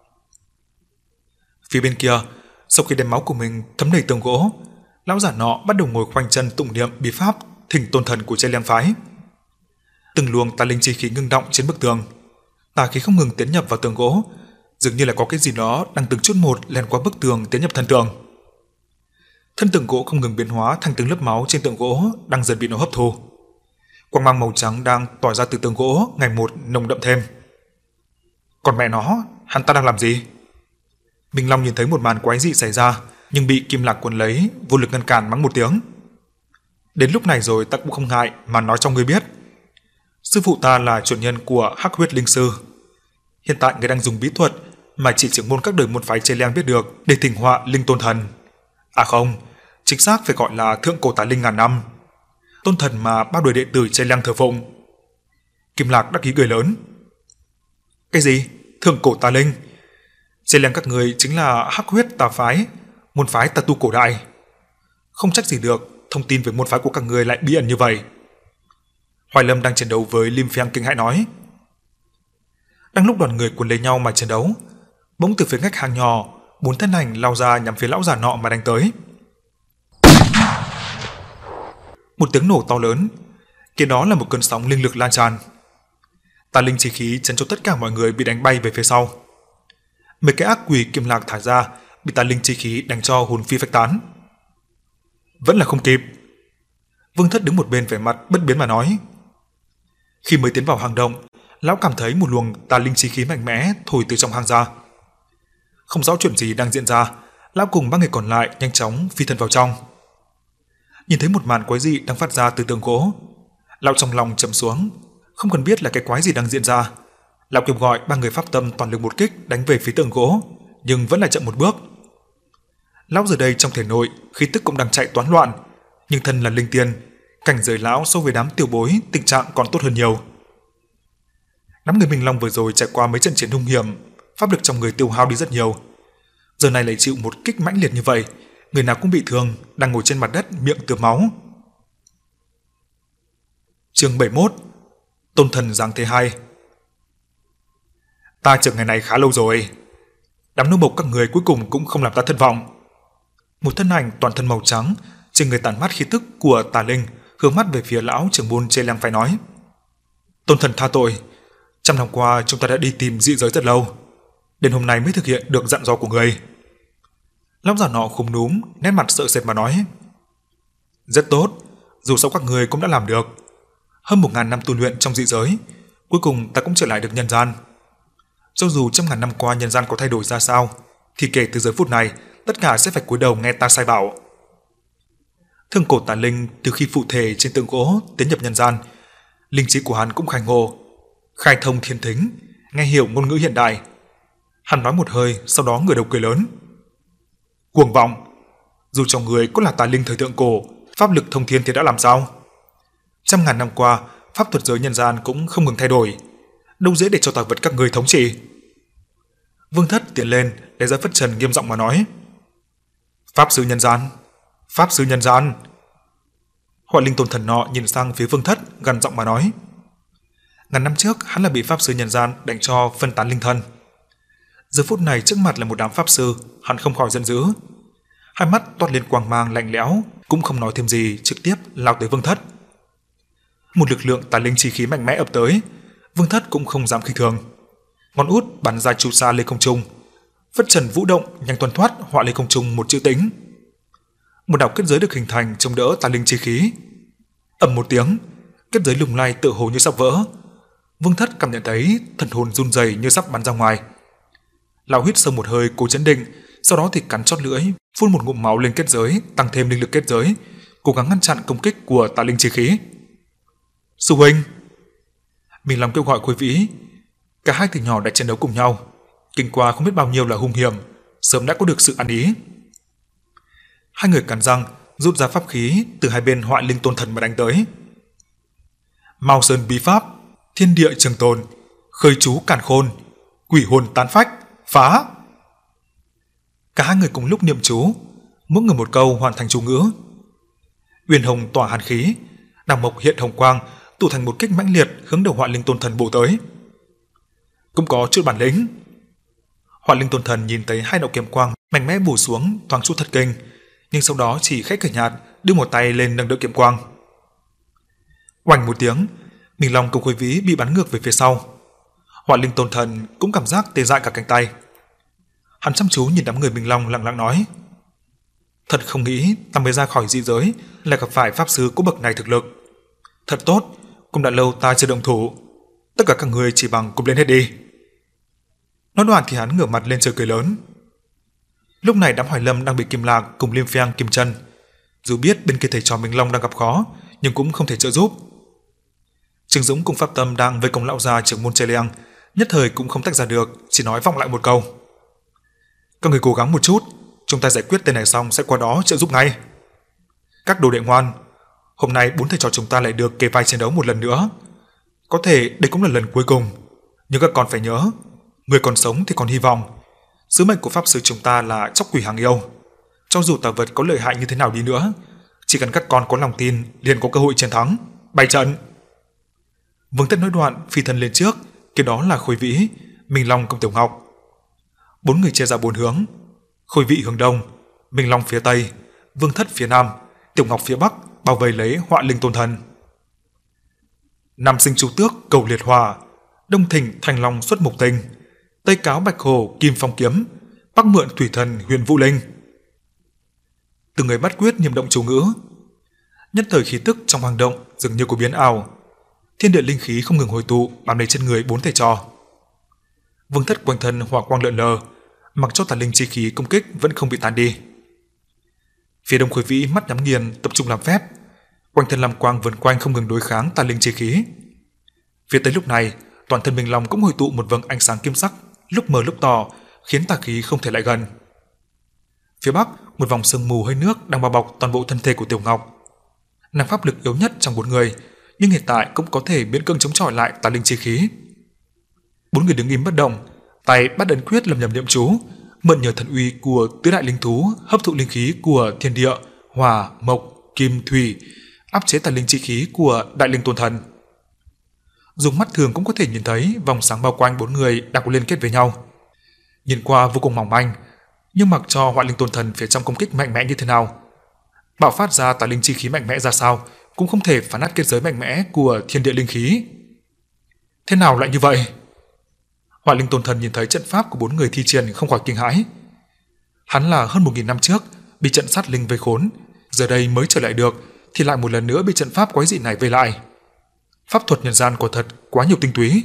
Phía bên kia, sau khi đem máu của mình thấm đầy tường gỗ, lão giả nọ bắt đầu ngồi khoanh chân tụng niệm bí pháp thỉnh tôn thần của Chê Liang phái. Từng luồng tà linh chi khí ngưng động trên bức tường, tà khí không ngừng tiến nhập vào tường gỗ, dường như là có cái gì đó đang từng chút một len qua bức tường tiến nhập thân tường. Thân tường gỗ không ngừng biến hóa thành từng lớp máu trên tường gỗ đang dần bị nó hấp thu. Quang mang màu trắng đang tỏa ra từ tường gỗ ngày một nồng đậm thêm. Còn mẹ nó, hắn ta đang làm gì? Minh Long nhìn thấy một màn quái dị xảy ra, nhưng bị Kim Lạc cuốn lấy, vô lực ngăn cản, mắng một tiếng. Đến lúc này rồi ta cũng không ngại mà nói cho ngươi biết. Sư phụ ta là truyền nhân của Hắc Huyết Linh Sư. Hiện tại người đang dùng bí thuật mà chỉ trưởng môn các đời môn phái Chê Liang biết được để thỉnh họa linh tôn thần. À không, chính xác phải gọi là thượng cổ tà linh ngàn năm. tôn thần mà bao đời đệ tử Chê Lăng thờ phụng. Kim Lạc đắc ý cười lớn. Cái gì? Thượng cổ tà linh? Chê Lăng các người chính là hắc huyết tà phái, môn phái tà tu cổ đại. Không trách gì được, thông tin về môn phái của các người lại bí ẩn như vậy. Hoài Lâm đang chiến đấu với Lim Pheng kinh hãi nói. Đang lúc đoàn người cuốn lấy nhau mà chiến đấu, bỗng từ phía ngách hàng nhỏ, bốn thân ảnh lao ra nhắm phía lão già nọ mà đánh tới. Một tiếng nổ to lớn, kế đó là một cơn sóng linh lực lan tràn. Tà linh chi khí chấn cho tất cả mọi người bị đánh bay về phía sau. Mấy cái ác quỷ Kim Lạc thả ra bị tà linh chi khí đánh cho hồn phi phách tán. Vẫn là không kịp. Vương Thất đứng một bên vẻ mặt bất biến mà nói. Khi mới tiến vào hang động, lão cảm thấy một luồng tà linh chi khí mạnh mẽ thổi từ trong hang ra. Không rõ chuyện gì đang diễn ra, lão cùng ba người còn lại nhanh chóng phi thân vào trong. Nhìn thấy một màn quái dị đang phát ra từ tường gỗ, lão trong lòng trầm xuống, không cần biết là cái quái gì đang diễn ra. Lão kêu gọi ba người pháp tâm toàn lực một kích đánh về phía tường gỗ, nhưng vẫn là chậm một bước. Lão giờ đây trong thể nội khí tức cũng đang chạy toán loạn, nhưng thân là linh tiên, cảnh giới lão so với đám tiểu bối tình trạng còn tốt hơn nhiều. Đám người Minh Long vừa rồi trải qua mấy trận chiến hung hiểm, pháp lực trong người tiêu hao đi rất nhiều. Giờ này lại chịu một kích mãnh liệt như vậy, người nào cũng bị thương, đang ngồi trên mặt đất miệng tưới máu. Chương bảy mươi mốt. Tôn thần giáng thế hai. Ta chờ ngày này khá lâu rồi. Đám nô bộc các người cuối cùng cũng không làm ta thất vọng. Một thân ảnh toàn thân màu trắng, trên người tản mát khí tức của tà linh, hướng mắt về phía lão trưởng môn Chê Lăng phải nói. Tôn thần tha tội, trăm năm qua chúng ta đã đi tìm dị giới rất lâu, đến hôm nay mới thực hiện được dặn dò của người. Lão già nọ khúm núm, nét mặt sợ sệt mà nói. Rất tốt, dù sao các người cũng đã làm được. Hơn một ngàn năm tu luyện trong dị giới, cuối cùng ta cũng trở lại được nhân gian. Cho dù trăm ngàn năm qua nhân gian có thay đổi ra sao, thì kể từ giờ phút này, tất cả sẽ phải cúi đầu nghe ta sai bảo. Thương cổ tà linh từ khi phụ thể trên tượng gỗ tiến nhập nhân gian, linh trí của hắn cũng khai ngộ, khai thông thiên thính, nghe hiểu ngôn ngữ hiện đại. Hắn nói một hơi, sau đó ngửa đầu cười lớn. Cuồng vọng, dù trong người có là tà linh thời thượng cổ, pháp lực thông thiên thì đã làm sao? Trăm ngàn năm qua, pháp thuật giới nhân gian cũng không ngừng thay đổi, đâu dễ để cho tà vật các người thống trị. Vương Thất tiến lên, để ra phất trần nghiêm giọng mà nói. Pháp sư nhân gian, pháp sư nhân gian. Họa linh tôn thần nọ nhìn sang phía Vương Thất, gằn giọng mà nói. Ngàn năm trước hắn là bị pháp sư nhân gian đánh cho phân tán linh thân. Giờ phút này trước mặt là một đám pháp sư, hắn không khỏi giận dữ. Hai mắt toát lên quang mang lạnh lẽo, cũng không nói thêm gì, trực tiếp lao tới Vương Thất. Một lực lượng tà linh chi khí mạnh mẽ ập tới, Vương Thất cũng không dám khinh thường. Ngón út bắn ra chu sa lên không trung, phất trần vũ động nhanh tuần thoát họa lên không trung một chữ tĩnh. Một đạo kết giới được hình thành chống đỡ tà linh chi khí. Ầm một tiếng, kết giới lung lay tựa hồ như sắp vỡ. Vương Thất cảm nhận thấy thần hồn run rẩy như sắp bắn ra ngoài. Lão hít sâu một hơi cố chấn định, sau đó thì cắn chót lưỡi, phun một ngụm máu lên kết giới, tăng thêm linh lực kết giới, cố gắng ngăn chặn công kích của tà linh chi khí. Sư huynh! Minh Long kêu gọi Khôi Vĩ. Cả hai từ nhỏ đã chiến đấu cùng nhau, kinh qua không biết bao nhiêu là hung hiểm, sớm đã có được sự ăn ý. Hai người cắn răng, rút ra pháp khí từ hai bên họa linh tôn thần mà đánh tới. Mao Sơn bí pháp, thiên địa trường tồn, khơi chú càn khôn, quỷ hồn tán phách, phá. Cả hai người cùng lúc niệm chú, mỗi người một câu hoàn thành chú ngữ. Uyên hồng tỏa hàn khí, đằng mộc hiện hồng quang, tụ thành một kích mãnh liệt hướng đầu họa linh tôn thần bổ tới. Cũng có chút bản lĩnh. Họa linh tôn thần nhìn thấy hai đạo kiếm quang mạnh mẽ bổ xuống, thoáng chút thất kinh, nhưng sau đó chỉ khẽ cười nhạt, đưa một tay lên nâng đỡ kiếm quang. Oành một tiếng, Minh Long cùng Khôi Vĩ bị bắn ngược về phía sau. Họa linh tôn thần cũng cảm giác tê dại cả cánh tay. Hắn chăm chú nhìn đám người Minh Long lặng lặng nói: Thật không nghĩ ta mới ra khỏi dị giới lại gặp phải pháp sư có bậc này thực lực. Thật tốt, cũng đã lâu ta chưa động thủ. Tất cả các người chỉ bằng cùng lên hết đi. Nói đoạn thì hắn ngửa mặt lên trời cười lớn. Lúc này đám Hoài Lâm đang bị Kim Lạc cùng Liêm Pheng kìm chân. Dù biết bên kia thầy trò Minh Long đang gặp khó, nhưng cũng không thể trợ giúp. Trương Dũng cùng Pháp Tâm đang vây công lão già trưởng môn Chê Lăng, nhất thời cũng không tách ra được, chỉ nói vọng lại một câu: Các người cố gắng một chút, chúng ta giải quyết tên này xong sẽ qua đó trợ giúp ngay. Các đồ đệ ngoan, Hôm nay bốn thầy trò chúng ta lại được kề vai chiến đấu một lần nữa. Có thể đây cũng là lần cuối cùng, nhưng các con phải nhớ, người còn sống thì còn hy vọng. Sứ mệnh của pháp sư chúng ta là chóc quỷ hàng yêu. Cho dù tà vật có lợi hại như thế nào đi nữa, chỉ cần các con có lòng tin liền có cơ hội chiến thắng. Bày trận. Vương Thất nói đoạn phi thân lên trước, kế đó là Khôi Vĩ, Minh Long cùng Tiểu Ngọc. Bốn người chia ra bốn hướng. Khôi Vĩ hướng đông, Minh Long phía tây, Vương Thất phía nam, Tiểu Ngọc phía bắc bao vây lấy Họa Linh Tôn Thần. Nam sinh Chu Tước cầu liệt hỏa, đông thỉnh Thành Long xuất mục tinh, tây cáo Bạch Hổ kim phong kiếm, bắc mượn thủy thần huyền vũ linh. Từng người bắt quyết niệm động chú ngữ. Nhất thời khí tức trong hang động dường như có biến ảo, thiên địa linh khí không ngừng hồi tụ bám lấy trên người bốn thầy trò. Vương Thất quanh thân hỏa quang lượn lờ, mặc cho tà linh chi khí công kích vẫn không bị tán đi. Phía đông Khôi Vĩ mắt nhắm nghiền tập trung làm phép, quanh thân lam quang vần quanh không ngừng đối kháng tà linh chi khí. Phía tây lúc này toàn thân Minh Long cũng hồi tụ một vầng ánh sáng kim sắc, lúc mờ lúc tỏ, khiến tà khí không thể lại gần. Phía bắc một vòng sương mù hơi nước đang bao bọc toàn bộ thân thể của Tiểu Ngọc. Nàng pháp lực yếu nhất trong bốn người, nhưng hiện tại cũng có thể miễn cưỡng chống chọi lại tà linh chi khí. Bốn người đứng im bất động, tay bắt ấn quyết lầm nhầm niệm chú, mượn nhờ thần uy của tứ đại linh thú hấp thụ linh khí của thiên địa, hỏa, mộc, kim, thủy, áp chế tà linh chi khí của đại linh tôn thần. Dùng mắt thường cũng có thể nhìn thấy vòng sáng bao quanh bốn người đang có liên kết với nhau. Nhìn qua vô cùng mỏng manh, nhưng mặc cho Họa Linh Tôn Thần phía trong công kích mạnh mẽ như thế nào, bạo phát ra tà linh chi khí mạnh mẽ ra sao, cũng không thể phá nát kết giới mạnh mẽ của thiên địa linh khí. Thế nào lại như vậy? Họa Linh Tôn Thần nhìn thấy trận pháp của bốn người thi triển không khỏi kinh hãi. Hắn là hơn một nghìn năm trước bị trận sát linh vây khốn, giờ đây mới trở lại được thì lại một lần nữa bị trận pháp quái dị này vây lại. Pháp thuật nhân gian quả thật quá nhiều tinh túy.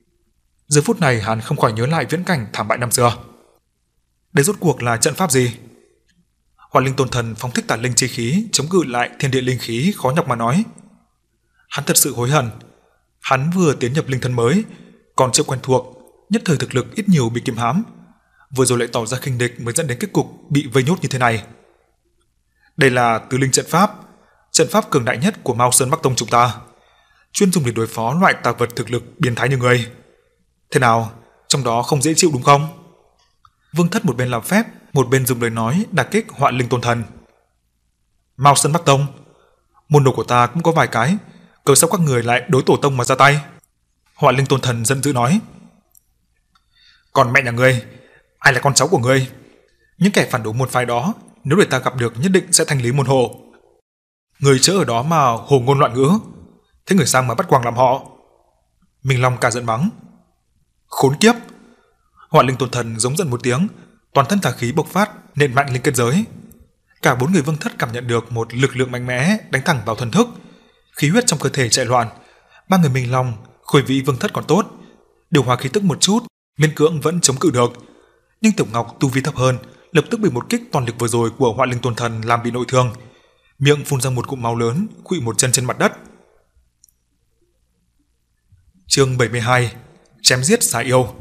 Giờ phút này hắn không khỏi nhớ lại viễn cảnh thảm bại năm xưa. Đây rốt cuộc là trận pháp gì? Họa Linh Tôn Thần phóng thích tà linh chi khí chống cự lại thiên địa linh khí, khó nhọc mà nói. Hắn thật sự hối hận. Hắn vừa tiến nhập linh thân mới, còn chưa quen thuộc, nhất thời thực lực ít nhiều bị kiềm hãm, vừa rồi lại tỏ ra khinh địch mới dẫn đến kết cục bị vây nhốt như thế này. Đây là tứ linh trận pháp, trận pháp cường đại nhất của Mao Sơn Bắc Tông chúng ta, chuyên dùng để đối phó loại tà vật thực lực biến thái như người. Thế nào, trong đó không dễ chịu đúng không? Vương Thất một bên làm phép, một bên dùng lời nói đả kích Họa Linh Tôn Thần. Mao Sơn Bắc Tông, môn đồ của ta cũng có vài cái, cớ sao các người lại đối tổ tông mà ra tay? Họa Linh Tôn Thần giận dữ nói. Còn mẹ nhà ngươi, ai là con cháu của ngươi? Những kẻ phản đối môn phái đó, nếu để ta gặp được nhất định sẽ thanh lý môn hộ. Người chớ ở đó mà hồ ngôn loạn ngữ, thế người sang mà bắt quàng làm họ. Minh Long cả giận mắng. Khốn kiếp! Họa Linh Tôn Thần giống giận một tiếng, toàn thân tà khí bộc phát, nện mạnh lên kết giới. Cả bốn người Vương Thất cảm nhận được một lực lượng mạnh mẽ đánh thẳng vào thần thức, khí huyết trong cơ thể chạy loạn. Ba người Minh Long, Khôi Vĩ, Vương Thất còn tốt, điều hòa khí tức một chút, miễn cưỡng vẫn chống cự được. Nhưng Tiểu Ngọc tu vi thấp hơn, lập tức bị một kích toàn lực vừa rồi của Họa Linh Tôn Thần làm bị nội thương, miệng phun ra một cụm máu lớn, khuỵu một chân trên mặt đất. Chương bảy mươi hai, chém giết xà yêu.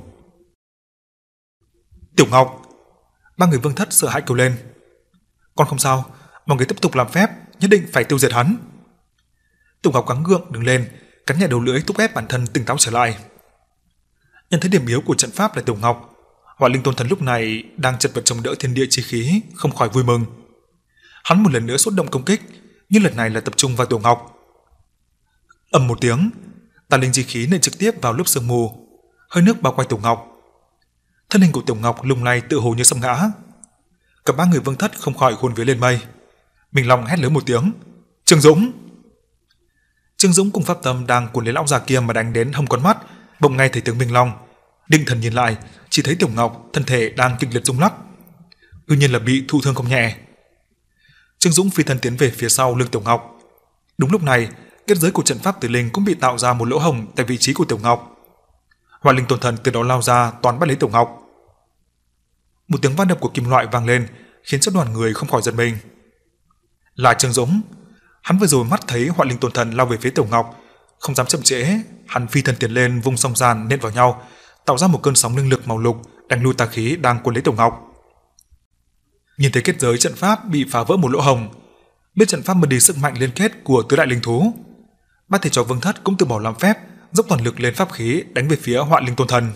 Tiểu Ngọc! Ba người Vương Thất sợ hãi kêu lên. Con không sao, mọi người tiếp tục làm phép, nhất định phải tiêu diệt hắn. Tiểu Ngọc gắng gượng đứng lên, cắn nhẹ đầu lưỡi thúc ép bản thân tỉnh táo trở lại. Nhận thấy điểm yếu của trận pháp là Tiểu Ngọc, Họa Linh Tôn Thần lúc này đang chật vật chống đỡ thiên địa chi khí, không khỏi vui mừng. Hắn một lần nữa xuất động công kích, nhưng lần này là tập trung vào Tiểu Ngọc. Ầm một tiếng, tà linh chi khí nện trực tiếp vào lớp sương mù, hơi nước bao quanh Tiểu Ngọc. Thân hình của Tiểu Ngọc lung lay tựa hồ như sắp ngã. Cả ba người Vương Thất không khỏi hồn vía lên mây. Minh Long hét lớn một tiếng, Trương Dũng! Trương Dũng cùng Pháp Tâm đang cuốn lấy lão già kia mà đánh đến hông con mắt, bỗng nghe thấy tiếng Minh Long, định thần nhìn lại, chỉ thấy Tiểu Ngọc thân thể đang kịch liệt rung lắc, tự nhiên là bị thụ thương không nhẹ. Trương Dũng phi thân tiến về phía sau lưng Tiểu Ngọc. Đúng lúc này, kết giới của trận pháp tử linh cũng bị tạo ra một lỗ hổng tại vị trí của Tiểu Ngọc. Họa Linh Tôn Thần từ đó lao ra toàn bắt lấy Tiểu Ngọc. Một tiếng va đập của kim loại vang lên, khiến cho đoàn người không khỏi giật mình. Là Trương Dũng. Hắn vừa rồi mắt thấy Họa Linh Tôn Thần lao về phía Tiểu Ngọc, không dám chậm trễ, hắn phi thân tiến lên vung song giàn nện vào nhau, tạo ra một cơn sóng linh lực màu lục đánh lui tà khí đang cuốn lấy Tiểu Ngọc. Nhìn thấy kết giới trận pháp bị phá vỡ một lỗ hổng, Biết trận pháp mất đi sức mạnh liên kết của tứ đại linh thú, ba thầy trò Vương Thất cũng từ bỏ làm phép, dốc toàn lực lên pháp khí đánh về phía Họa Linh Tôn Thần.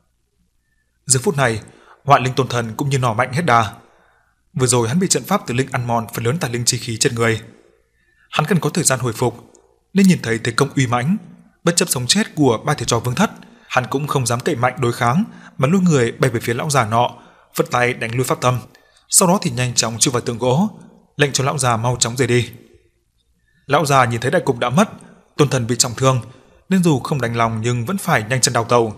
Giờ phút này, Họa Linh Tôn Thần cũng như nỏ mạnh hết đà. Vừa rồi hắn bị trận pháp tử linh ăn mòn phần lớn tà linh chi khí trên người. Hắn cần có thời gian hồi phục, nên nhìn thấy thế công uy mãnh, bất chấp sống chết của ba thầy trò Vương Thất, hắn cũng không dám cậy mạnh đối kháng, mà lùi người bay về phía lão già nọ, phất tay đánh lui pháp tâm, sau đó thì nhanh chóng chui vào tường gỗ, lệnh cho lão già mau chóng rời đi. Lão già nhìn thấy đại cục đã mất, Tôn Thần bị trọng thương, nên dù không đành lòng nhưng vẫn phải nhanh chân đào tàu.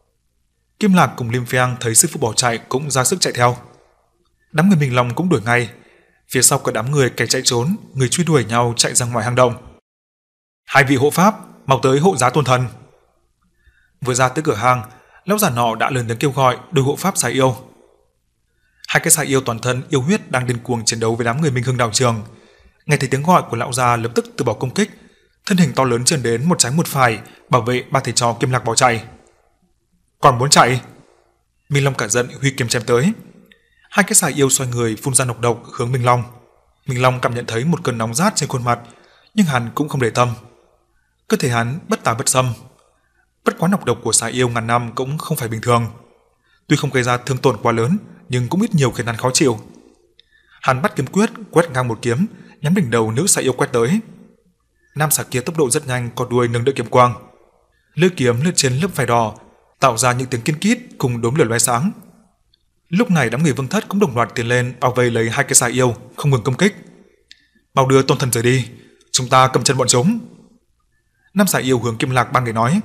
Kim Lạc cùng Lim Pheng thấy sư phụ bỏ chạy cũng ra sức chạy theo. Đám người Minh Long cũng đuổi ngay. Phía sau cả đám người kẻ chạy trốn, người truy đuổi nhau chạy ra ngoài hang động. Hai vị hộ pháp, mau tới hộ giá Tôn Thần. Vừa ra tới cửa hang, lão già nọ đã lớn tiếng kêu gọi đôi hộ pháp xà yêu. Hai cái xà yêu toàn thân yêu huyết đang điên cuồng chiến đấu với đám người Minh Hưng đạo trường. Nghe thấy tiếng gọi của lão già lập tức từ bỏ công kích, thân hình to lớn trườn đến một trái một phải bảo vệ ba thầy trò Kim Lạc bỏ chạy. Còn muốn chạy? Minh Long cả giận huy kiếm chém tới. Hai cái xà yêu xoay người phun ra nọc độc hướng Minh Long. Minh Long cảm nhận thấy một cơn nóng rát trên khuôn mặt, nhưng hắn cũng không để tâm. Cơ thể hắn bất tà bất xâm. Bất quá nọc độc của xà yêu ngàn năm cũng không phải bình thường. Tuy không gây ra thương tổn quá lớn, nhưng cũng ít nhiều khiến hắn khó chịu. Hắn bắt kiếm quyết quét ngang một kiếm, nhắm đỉnh đầu nữ xà yêu quét tới. Nam xà kia tốc độ rất nhanh, có đuôi nâng đỡ kiếm quang. Lưỡi kiếm lướt trên lớp vải đỏ, tạo ra những tiếng kiên kít cùng đốm lửa lóe sáng. Lúc này đám người Vương Thất cũng đồng loạt tiến lên bao vây lấy hai cái xà yêu, không ngừng công kích. Mau đưa Tôn Thần rời đi, chúng ta cầm chân bọn chúng. Nam xà yêu hướng Kim Lạc ba người nói.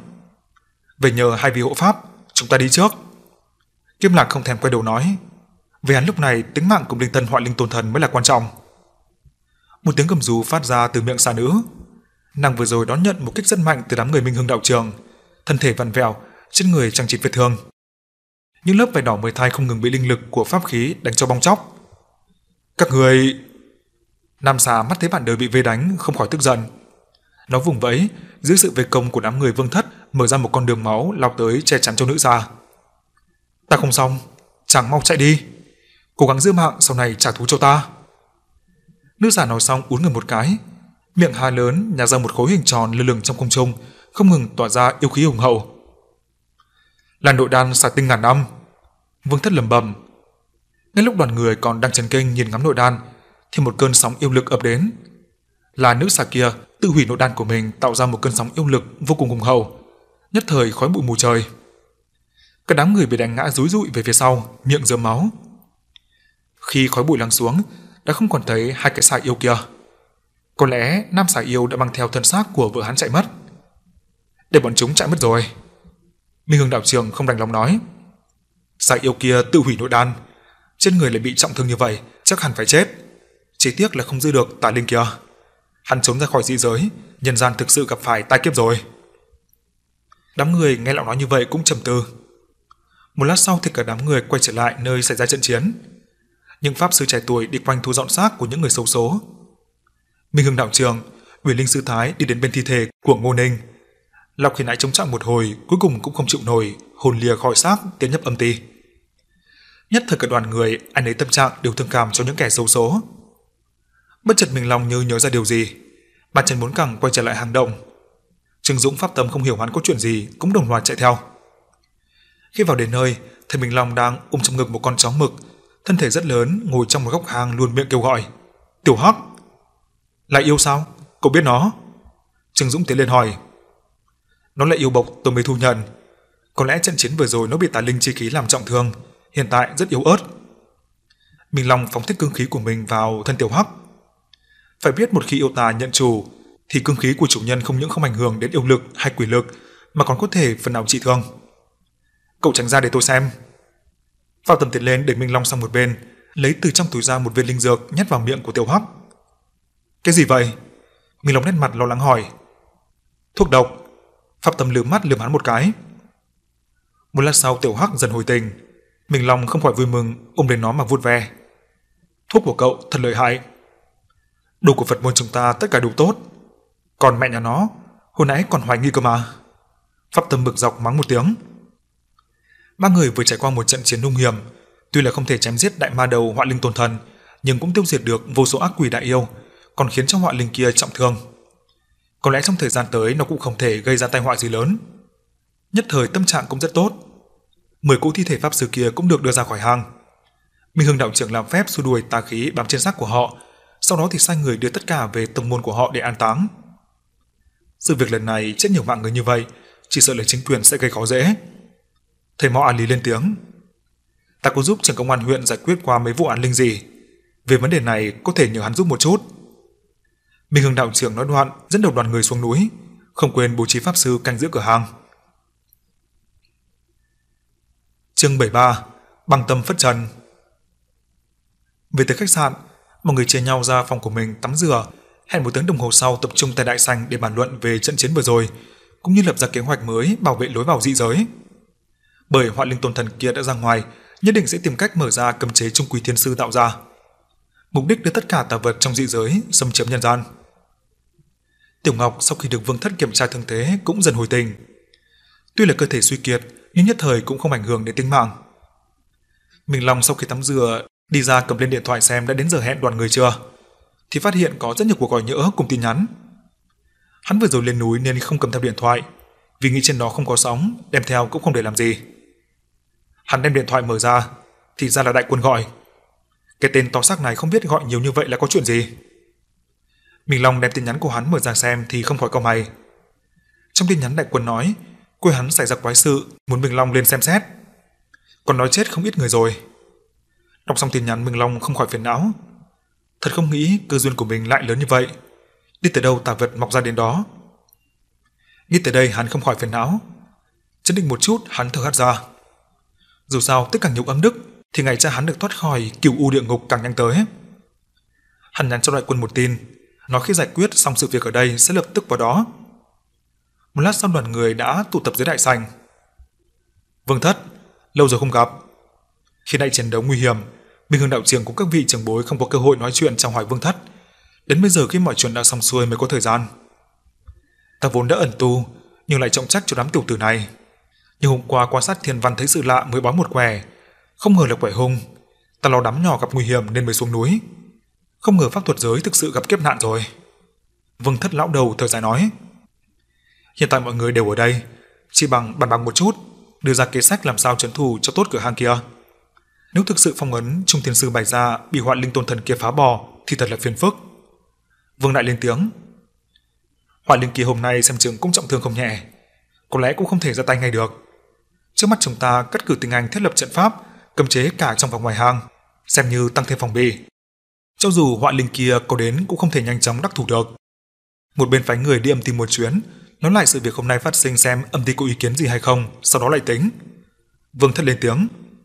Về nhờ hai vị hộ pháp, chúng ta đi trước. Kim Lạc không thèm quay đầu nói. Về hắn lúc này tính mạng của linh tân Họa Linh Tôn Thần mới là quan trọng. Một tiếng gầm rú phát ra từ miệng xà nữ. Nàng vừa rồi đón nhận một kích rất mạnh từ đám người Minh Hưng đạo trường, thân thể vặn vẹo, trên người chằng chịt vết thương. Những lớp vải đỏ mới thay không ngừng bị linh lực của pháp khí đánh cho bong chóc. Các người... Nam xà mắt thấy bạn đời bị vây đánh không khỏi tức giận. Nó vùng vẫy dưới sự vây công của đám người Vương Thất, mở ra một con đường máu lao tới che chắn cho nữ già. Ta không xong, chàng mau chạy đi, cố gắng giữ mạng, sau này trả thù cho ta. Nữ già nói xong uốn người một cái, miệng há lớn nhả ra một khối hình tròn lơ lửng trong không trung, không ngừng tỏa ra yêu khí hùng hậu. Là nội đan xà tinh ngàn năm. Vương Thất lẩm bẩm. Ngay lúc đoàn người còn đang chấn kinh nhìn ngắm nội đan, thì một cơn sóng yêu lực ập đến. Là nữ xà kia tự hủy nội đan của mình, tạo ra một cơn sóng yêu lực vô cùng hùng hậu, nhất thời khói bụi mù trời. Cả đám người bị đánh ngã rúi rụi về phía sau, miệng rớm máu. Khi khói bụi lắng xuống, đã không còn thấy hai cái xà yêu kia. Có lẽ nam xà yêu đã mang theo thân xác của vợ hắn chạy mất. Để bọn chúng chạy mất rồi. Minh Hưng đạo trường không đành lòng nói. Xà yêu kia tự hủy nội đan, trên người lại bị trọng thương như vậy, chắc hẳn phải chết. Chỉ tiếc là không giữ được tà linh kia. Hắn trốn ra khỏi dị giới, nhân gian thực sự gặp phải tai kiếp rồi. Đám người nghe lão nói như vậy cũng trầm tư. Một lát sau thì cả đám người quay trở lại nơi xảy ra trận chiến. Những pháp sư trẻ tuổi đi quanh thu dọn xác của những người xấu số. Minh Hưng đạo trường, Uyển Linh sư thái đi đến bên thi thể của Ngô Ninh. Lọc khi nãy chống chọi một hồi, cuối cùng cũng không chịu nổi, hồn lìa khỏi xác tiến nhập âm ti. Nhất thời cả đoàn người, ai nấy tâm trạng đều thương cảm cho những kẻ xấu số. Bất chợt Minh Long như nhớ ra điều gì, bàn chân bốn cẳng quay trở lại hang động. Trương Dũng pháp tâm không hiểu hắn có chuyện gì, cũng đồng loạt chạy theo. Khi vào đến nơi, thấy Minh Long đang ôm trong ngực một con chó mực, thân thể rất lớn, ngồi trong một góc hang luôn miệng kêu gọi. Tiểu Hắc. Lại yêu sao? Cậu biết nó? Trương Dũng tiến lên hỏi. Nó là yêu bộc tôi mới thu nhận. Có lẽ trận chiến vừa rồi nó bị tà linh chi khí làm trọng thương, hiện tại rất yếu ớt. Minh Long phóng thích cương khí của mình vào thân Tiểu Hắc. Phải biết một khi yêu tà nhận chủ, thì cương khí của chủ nhân không những không ảnh hưởng đến yêu lực hay quỷ lực, mà còn có thể phần nào trị thương. Cậu tránh ra để tôi xem. Vào tầm tiến lên để Minh Long sang một bên, lấy từ trong túi ra một viên linh dược nhét vào miệng của Tiểu Hắc. Cái gì vậy? Minh Long nét mặt lo lắng hỏi. Thuốc độc. Pháp Tâm lườm mắt lườm hắn một cái. Một lát sau Tiểu Hắc dần hồi tình, Minh Long không khỏi vui mừng ôm lấy nó mà vuốt ve. Thuốc của cậu thật lợi hại. Đồ của Phật môn chúng ta tất cả đều tốt, còn mẹ nhà nó hồi nãy còn hoài nghi cơ mà. Pháp Tâm bực dọc mắng một tiếng. Ba người vừa trải qua một trận chiến hung hiểm, tuy là không thể chém giết đại ma đầu Họa Linh Tôn Thần, nhưng cũng tiêu diệt được vô số ác quỷ đại yêu, còn khiến cho họa linh kia trọng thương. Có lẽ trong thời gian tới nó cũng không thể gây ra tai họa gì lớn. Nhất thời tâm trạng cũng rất tốt. Mười cỗ thi thể pháp sư kia cũng được đưa ra khỏi hang. Minh Hưng đạo trưởng làm phép xua đuổi tà khí bám trên xác của họ, sau đó thì sai người đưa tất cả về tông môn của họ để an táng. Sự việc lần này chết nhiều mạng người như vậy, chỉ sợ là chính quyền sẽ gây khó dễ. Thầy Mao A Lý lên tiếng: "Ta có giúp trưởng công an huyện giải quyết qua mấy vụ án linh dị. Về vấn đề này có thể nhờ hắn giúp một chút." Minh Hưng đạo trưởng nói đoạn dẫn đầu đoàn người xuống núi, không quên bố trí pháp sư canh giữ cửa hang. Chương bảy mươi ba: Băng tâm phất trần. Về tới khách sạn, mọi người chia nhau ra phòng của mình tắm rửa, hẹn một tiếng đồng hồ sau tập trung tại đại sảnh để bàn luận về trận chiến vừa rồi, cũng như lập ra kế hoạch mới bảo vệ lối vào dị giới. Bởi Họa Linh Tôn Thần kia đã ra ngoài, nhất định sẽ tìm cách mở ra cấm chế Trung Quý Thiên Sư tạo ra, mục đích đưa tất cả tà vật trong dị giới xâm chiếm nhân gian. Tiểu Ngọc sau khi được Vương Thất kiểm tra thương thế cũng dần hồi tình. Tuy là cơ thể suy kiệt, nhưng nhất thời cũng không ảnh hưởng đến tính mạng. Minh Long sau khi tắm rửa đi ra cầm lên điện thoại xem đã đến giờ hẹn đoàn người chưa, thì phát hiện có rất nhiều cuộc gọi nhỡ cùng tin nhắn. Hắn vừa rồi lên núi nên không cầm theo điện thoại, vì nghĩ trên đó không có sóng, đem theo cũng không để làm gì. Hắn đem điện thoại mở ra, thì ra là Đại Quân gọi. Cái tên to xác này không biết gọi nhiều như vậy là có chuyện gì. Minh Long đem tin nhắn của hắn mở ra xem thì không khỏi cau mày. Trong tin nhắn Đại Quân nói quê hắn xảy ra quái sự, muốn Minh Long lên xem xét, còn nói chết không ít người rồi. Đọc xong tin nhắn, Minh Long không khỏi phiền não. Thật không nghĩ cơ duyên của mình lại lớn như vậy, đi tới đâu tà vật mọc ra đến đó. Nghĩ tới đây hắn không khỏi phiền não. Chấn định một chút, hắn thở hắt ra. Dù sao tất cả nhục âm đức thì ngày cha hắn được thoát khỏi cửu u địa ngục càng nhanh tới. Hắn nhắn cho Đại Quân một tin, nói khi giải quyết xong sự việc ở đây sẽ lập tức vào đó. Một lát sau đoàn người đã tụ tập dưới đại sảnh. Vương Thất, lâu rồi không gặp. Khi đại chiến đấu nguy hiểm, Minh Hưng đạo trưởng cùng các vị trưởng bối không có cơ hội nói chuyện chào hỏi Vương Thất. Đến bây giờ khi mọi chuyện đã xong xuôi mới có thời gian. Ta vốn đã ẩn tu, nhưng lại trọng trách cho đám tiểu tử này. Nhưng hôm qua quan sát thiên văn thấy sự lạ mới bói một quẻ, không ngờ là quẻ hung. Ta lo đám nhỏ gặp nguy hiểm nên mới xuống núi. Không ngờ pháp thuật giới thực sự gặp kiếp nạn rồi. Vương Thất lão đầu thở dài nói. Hiện tại mọi người đều ở đây, chỉ bằng bàn bạc một chút, đưa ra kế sách làm sao trấn thủ cho tốt cửa hang kia. Nếu thực sự phong ấn Trung Thiên Sư bày ra bị Họa Linh Tôn Thần kia phá bỏ thì thật là phiền phức. Vương Đại lên tiếng. Họa Linh kia hôm nay xem chừng cũng trọng thương không nhẹ, có lẽ cũng không thể ra tay ngay được. Trước mắt chúng ta cắt cử tinh anh thiết lập trận pháp, cấm chế cả trong và ngoài hang, xem như tăng thêm phòng bị. Cho dù Họa Linh kia có đến cũng không thể nhanh chóng đắc thủ được. Một bên phái người đi âm ty một chuyến, nói lại sự việc hôm nay phát sinh xem âm ty có ý kiến gì hay không, sau đó lại tính. Vương Thất lên tiếng.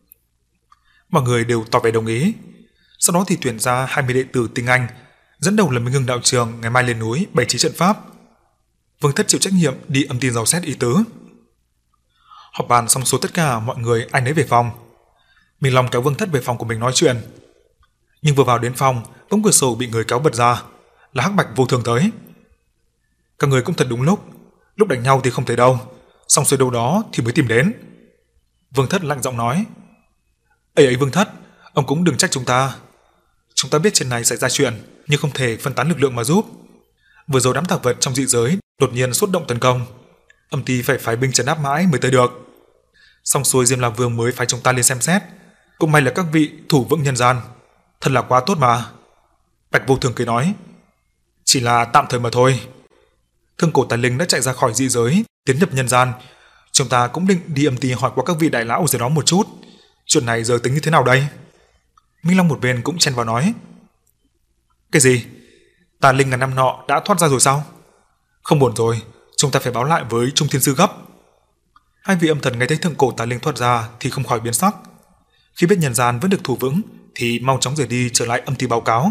Mọi người đều tỏ vẻ đồng ý. Sau đó thì tuyển ra hai mươi đệ tử tinh anh, dẫn đầu là Minh Hưng đạo trường ngày mai lên núi bày trí trận pháp. Vương Thất chịu trách nhiệm đi âm ty dò xét ý tứ. Họp bàn xong số tất cả mọi người ai nấy về phòng. Minh Long kéo Vương Thất về phòng của mình nói chuyện. Nhưng vừa vào đến phòng, bỗng cửa sổ bị người kéo bật ra, là Hắc Bạch Vô Thường tới. Các người cũng thật đúng lúc, lúc đánh nhau thì không thấy đâu, xong xuôi đâu đó thì mới tìm đến. Vương Thất lạnh giọng nói. Ấy ấy Vương Thất, ông cũng đừng trách chúng ta. Chúng ta biết trên này xảy ra chuyện, nhưng không thể phân tán lực lượng mà giúp. Vừa rồi đám tà vật trong dị giới đột nhiên xuất động tấn công, âm ty phải phái binh trấn áp mãi mới tới được. Xong xuôi Diêm La Vương mới phái chúng ta lên xem xét. Cũng may là các vị thủ vững nhân gian, thật là quá tốt mà. Bạch Vô Thường cười nói. Chỉ là tạm thời mà thôi. Thương cổ tà linh đã chạy ra khỏi dị giới, tiến nhập nhân gian. Chúng ta cũng định đi âm ty hỏi qua các vị đại lão dưới đó một chút. Chuyện này giờ tính như thế nào đây? Minh Long một bên cũng chen vào nói. Cái gì? Tà linh ngàn năm nọ đã thoát ra rồi sao? Không buồn rồi, chúng ta phải báo lại với Trung Thiên Sư gấp. Hai vị âm thần nghe thấy thượng cổ tà linh thoát ra thì không khỏi biến sắc. Khi biết nhân gian vẫn được thủ vững thì mau chóng rời đi trở lại âm ty báo cáo.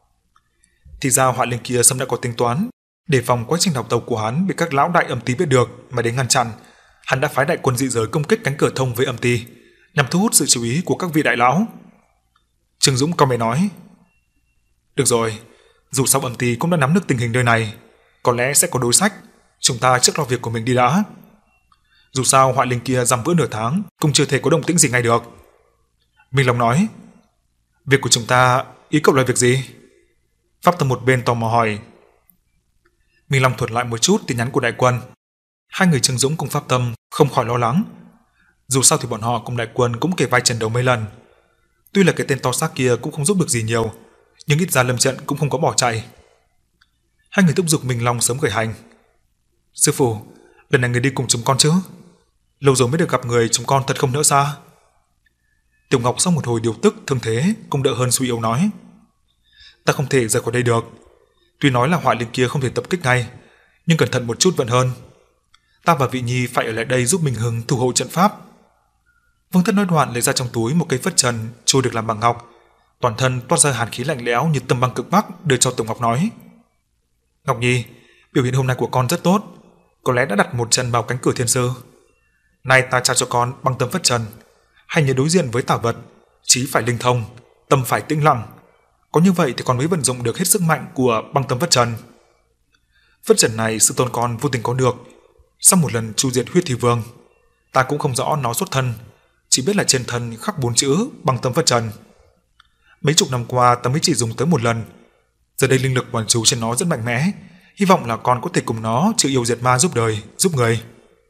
Thì ra Họa Linh kia sớm đã có tính toán, để phòng quá trình đào tàu của hắn bị các lão đại âm ty biết được mà đến ngăn chặn. Hắn đã phái đại quân dị giới công kích cánh cửa thông với âm ty, nhằm thu hút sự chú ý của các vị đại lão. Trương Dũng cao mày nói. Được rồi, dù sao âm ty cũng đã nắm được tình hình nơi này, có lẽ sẽ có đối sách, chúng ta trước lo việc của mình đi đã. Dù sao Họa Linh kia giam vữa nửa tháng cũng chưa thể có động tĩnh gì ngay được. Minh Long nói. Việc của chúng ta, ý cậu là việc gì? Pháp Tâm một bên tò mò hỏi. Minh Long thuật lại một chút tin nhắn của đại quân. Hai người Trương Dũng cùng Pháp Tâm không khỏi lo lắng. Dù sao thì bọn họ cùng đại quân cũng kề vai chiến đấu mấy lần. Tuy là cái tên to xác kia cũng không giúp được gì nhiều, nhưng ít ra lâm trận cũng không có bỏ chạy. Hai người thúc giục Minh Long sớm khởi hành. Sư phụ, lần này người đi cùng chúng con chứ? Lâu rồi mới được gặp người, chúng con thật không nỡ xa. Tiểu Ngọc sau một hồi điều tức thương thế cũng đỡ hơn suy yếu nói. Ta không thể rời khỏi đây được. Tuy nói là hỏa linh kia không thể tập kích ngay, nhưng cẩn thận một chút vẫn hơn. Ta và Vị Nhi phải ở lại đây giúp Minh Hưng thủ hộ trận pháp. Vương Thất nói đoạn lấy ra trong túi một cây phất trần trôi được làm bằng ngọc, toàn thân toát ra hàn khí lạnh lẽo như tâm băng cực bắc, đưa cho Tiểu Ngọc nói. Ngọc Nhi, biểu hiện hôm nay của con rất tốt, có lẽ đã đặt một chân vào cánh cửa thiên sư. Nay ta trao cho con băng tâm phất trần, hãy nhớ đối diện với tà vật, trí phải linh thông, tâm phải tĩnh lặng. Có như vậy thì con mới vận dụng được hết sức mạnh của băng tâm phất trần. Phất trần này sư tôn con vô tình có được sau một lần chu diệt huyết thi vương. Ta cũng không rõ nó xuất thân, chỉ biết là trên thân khắc bốn chữ băng tâm phất trần. Mấy chục năm qua ta mới chỉ dùng tới một lần, giờ đây linh lực quán chú trên nó rất mạnh mẽ, hy vọng là con có thể cùng nó chịu yêu diệt ma, giúp đời, giúp người.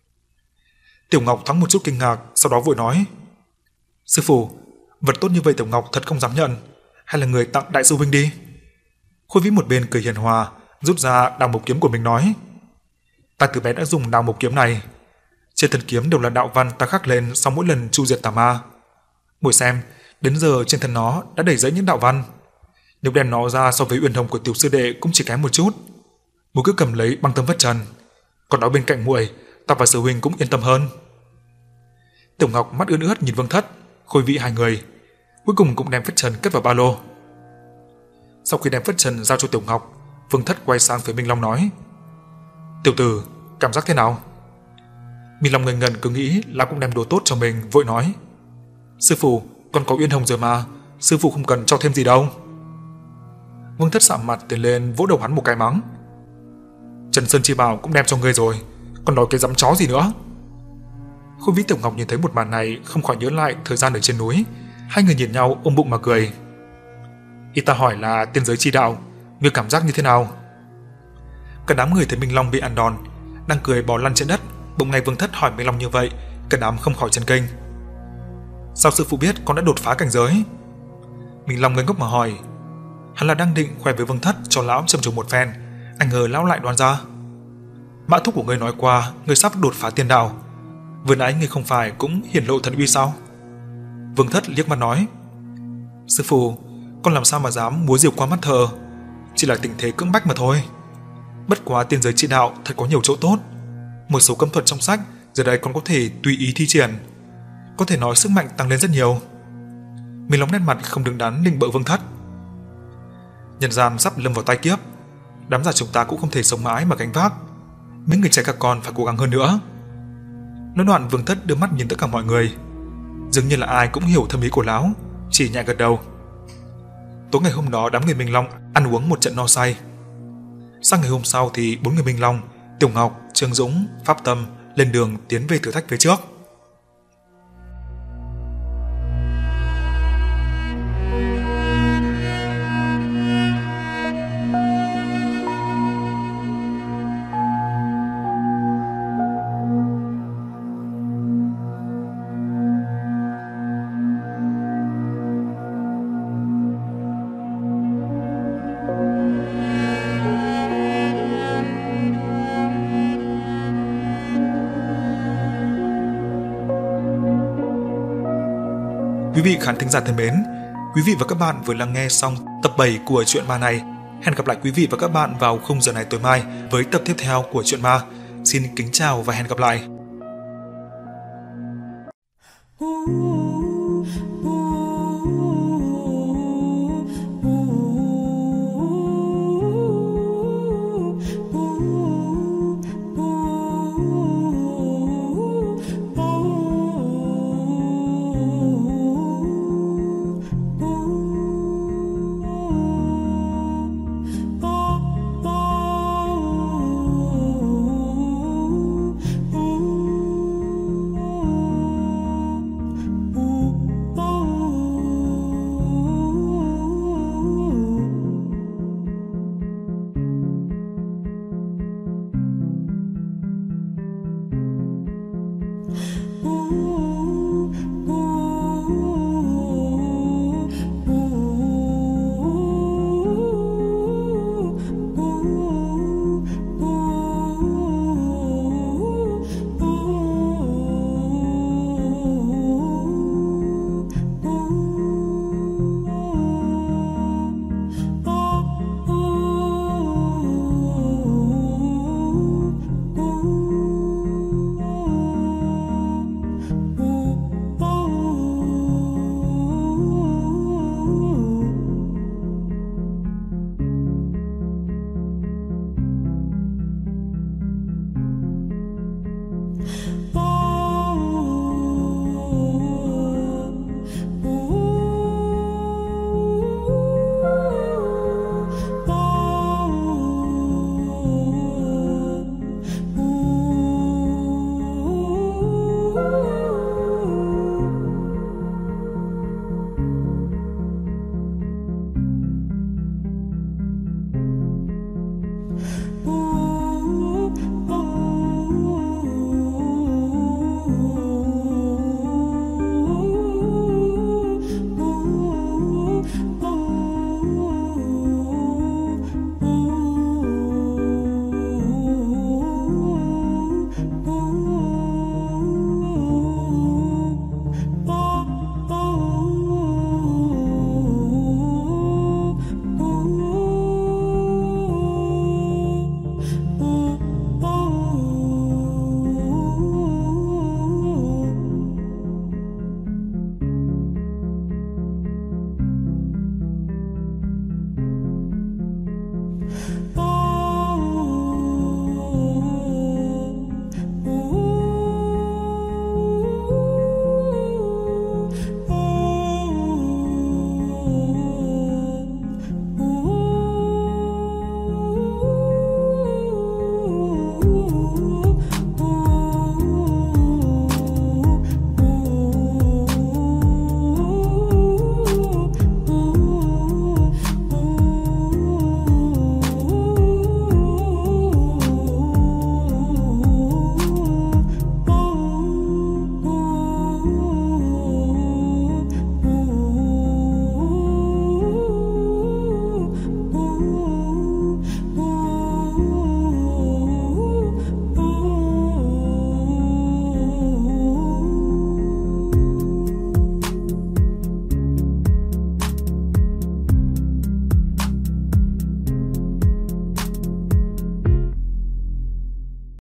Tiểu Ngọc thoáng một chút kinh ngạc, sau đó vội nói. Sư phụ, vật tốt như vậy Tiểu Ngọc thật không dám nhận, hay là người tặng đại sư huynh đi? Khôi Vĩ một bên cười hiền hòa, rút ra đào mộc kiếm của mình nói. Ta từ bé đã dùng đào mộc kiếm này, trên thân kiếm đều là đạo văn ta khắc lên sau mỗi lần chu diệt tà ma. Muội xem, đến giờ trên thân nó đã đầy dẫy những đạo văn. Nếu đem nó ra so với uyên hồng của tiểu sư đệ cũng chỉ kém một chút. Muội cứ cầm lấy băng tâm phất trần, còn đó bên cạnh muội, ta và sư huynh cũng yên tâm hơn. Tiểu Ngọc mắt ươn ướt nhìn Vương Thất, Khôi Vĩ hai người, cuối cùng cũng đem phất trần cất vào ba lô. Sau khi đem phất trần giao cho Tiểu Ngọc, Vương Thất quay sang phía Minh Long nói. Tiểu tử, cảm giác thế nào? Minh Long ngây ngẩn cứ nghĩ là cũng đem đồ tốt cho mình, vội nói. Sư phụ, con có uyên hồng rồi mà, sư phụ không cần cho thêm gì đâu. Vương Thất sạm mặt tiến lên vỗ đầu hắn một cái mắng. Trần Sơn Chi Bảo cũng đem cho ngươi rồi, còn nói cái dám chó gì nữa? Khôi Vĩ Tiểu Ngọc nhìn thấy một màn này không khỏi nhớ lại thời gian ở trên núi, hai người nhìn nhau ôm bụng mà cười. Y ta hỏi là tiên giới chi đạo, ngươi cảm giác như thế nào? Cả đám người thấy Minh Long bị ăn đòn, đang cười bò lăn trên đất, bỗng nghe Vương Thất hỏi Minh Long như vậy, cả đám không khỏi chấn kinh. Sao sư phụ biết con đã đột phá cảnh giới? Minh Long ngây ngốc mà hỏi. Hắn là đang định khoe với Vương Thất cho lão châm chọc một phen, anh ngờ lão lại đoán ra. Mã thúc của ngươi nói qua ngươi sắp đột phá tiên đạo, vừa nãy ngươi không phải cũng hiển lộ thần uy sao? Vương Thất liếc mắt nói. Sư phụ, con làm sao mà dám múa diều qua mắt thờ, chỉ là tình thế cưỡng bách mà thôi. Bất quá tiên giới chi đạo thật có nhiều chỗ tốt, một số cấm thuật trong sách giờ đây con có thể tùy ý thi triển, có thể nói sức mạnh tăng lên rất nhiều. Minh Long nét mặt không đứng đắn nịnh bợ Vương Thất. Nhân gian sắp lâm vào tai kiếp, đám già chúng ta cũng không thể sống mãi mà gánh vác, mấy người trẻ các con phải cố gắng hơn nữa. Nói đoạn Vương Thất đưa mắt nhìn tất cả mọi người, dường như là ai cũng hiểu thâm ý của lão, chỉ nhẹ gật đầu. Tối ngày hôm đó đám người Minh Long ăn uống một trận no say. Sang ngày hôm sau thì bốn người Minh Long, Tiểu Ngọc, Trương Dũng, Pháp Tâm lên đường tiến về thử thách phía trước. Quý vị khán thính giả thân mến, quý vị và các bạn vừa lắng nghe xong tập bảy của truyện ma này. Hẹn gặp lại quý vị và các bạn vào khung giờ này tối mai với tập tiếp theo của truyện ma. Xin kính chào và hẹn gặp lại.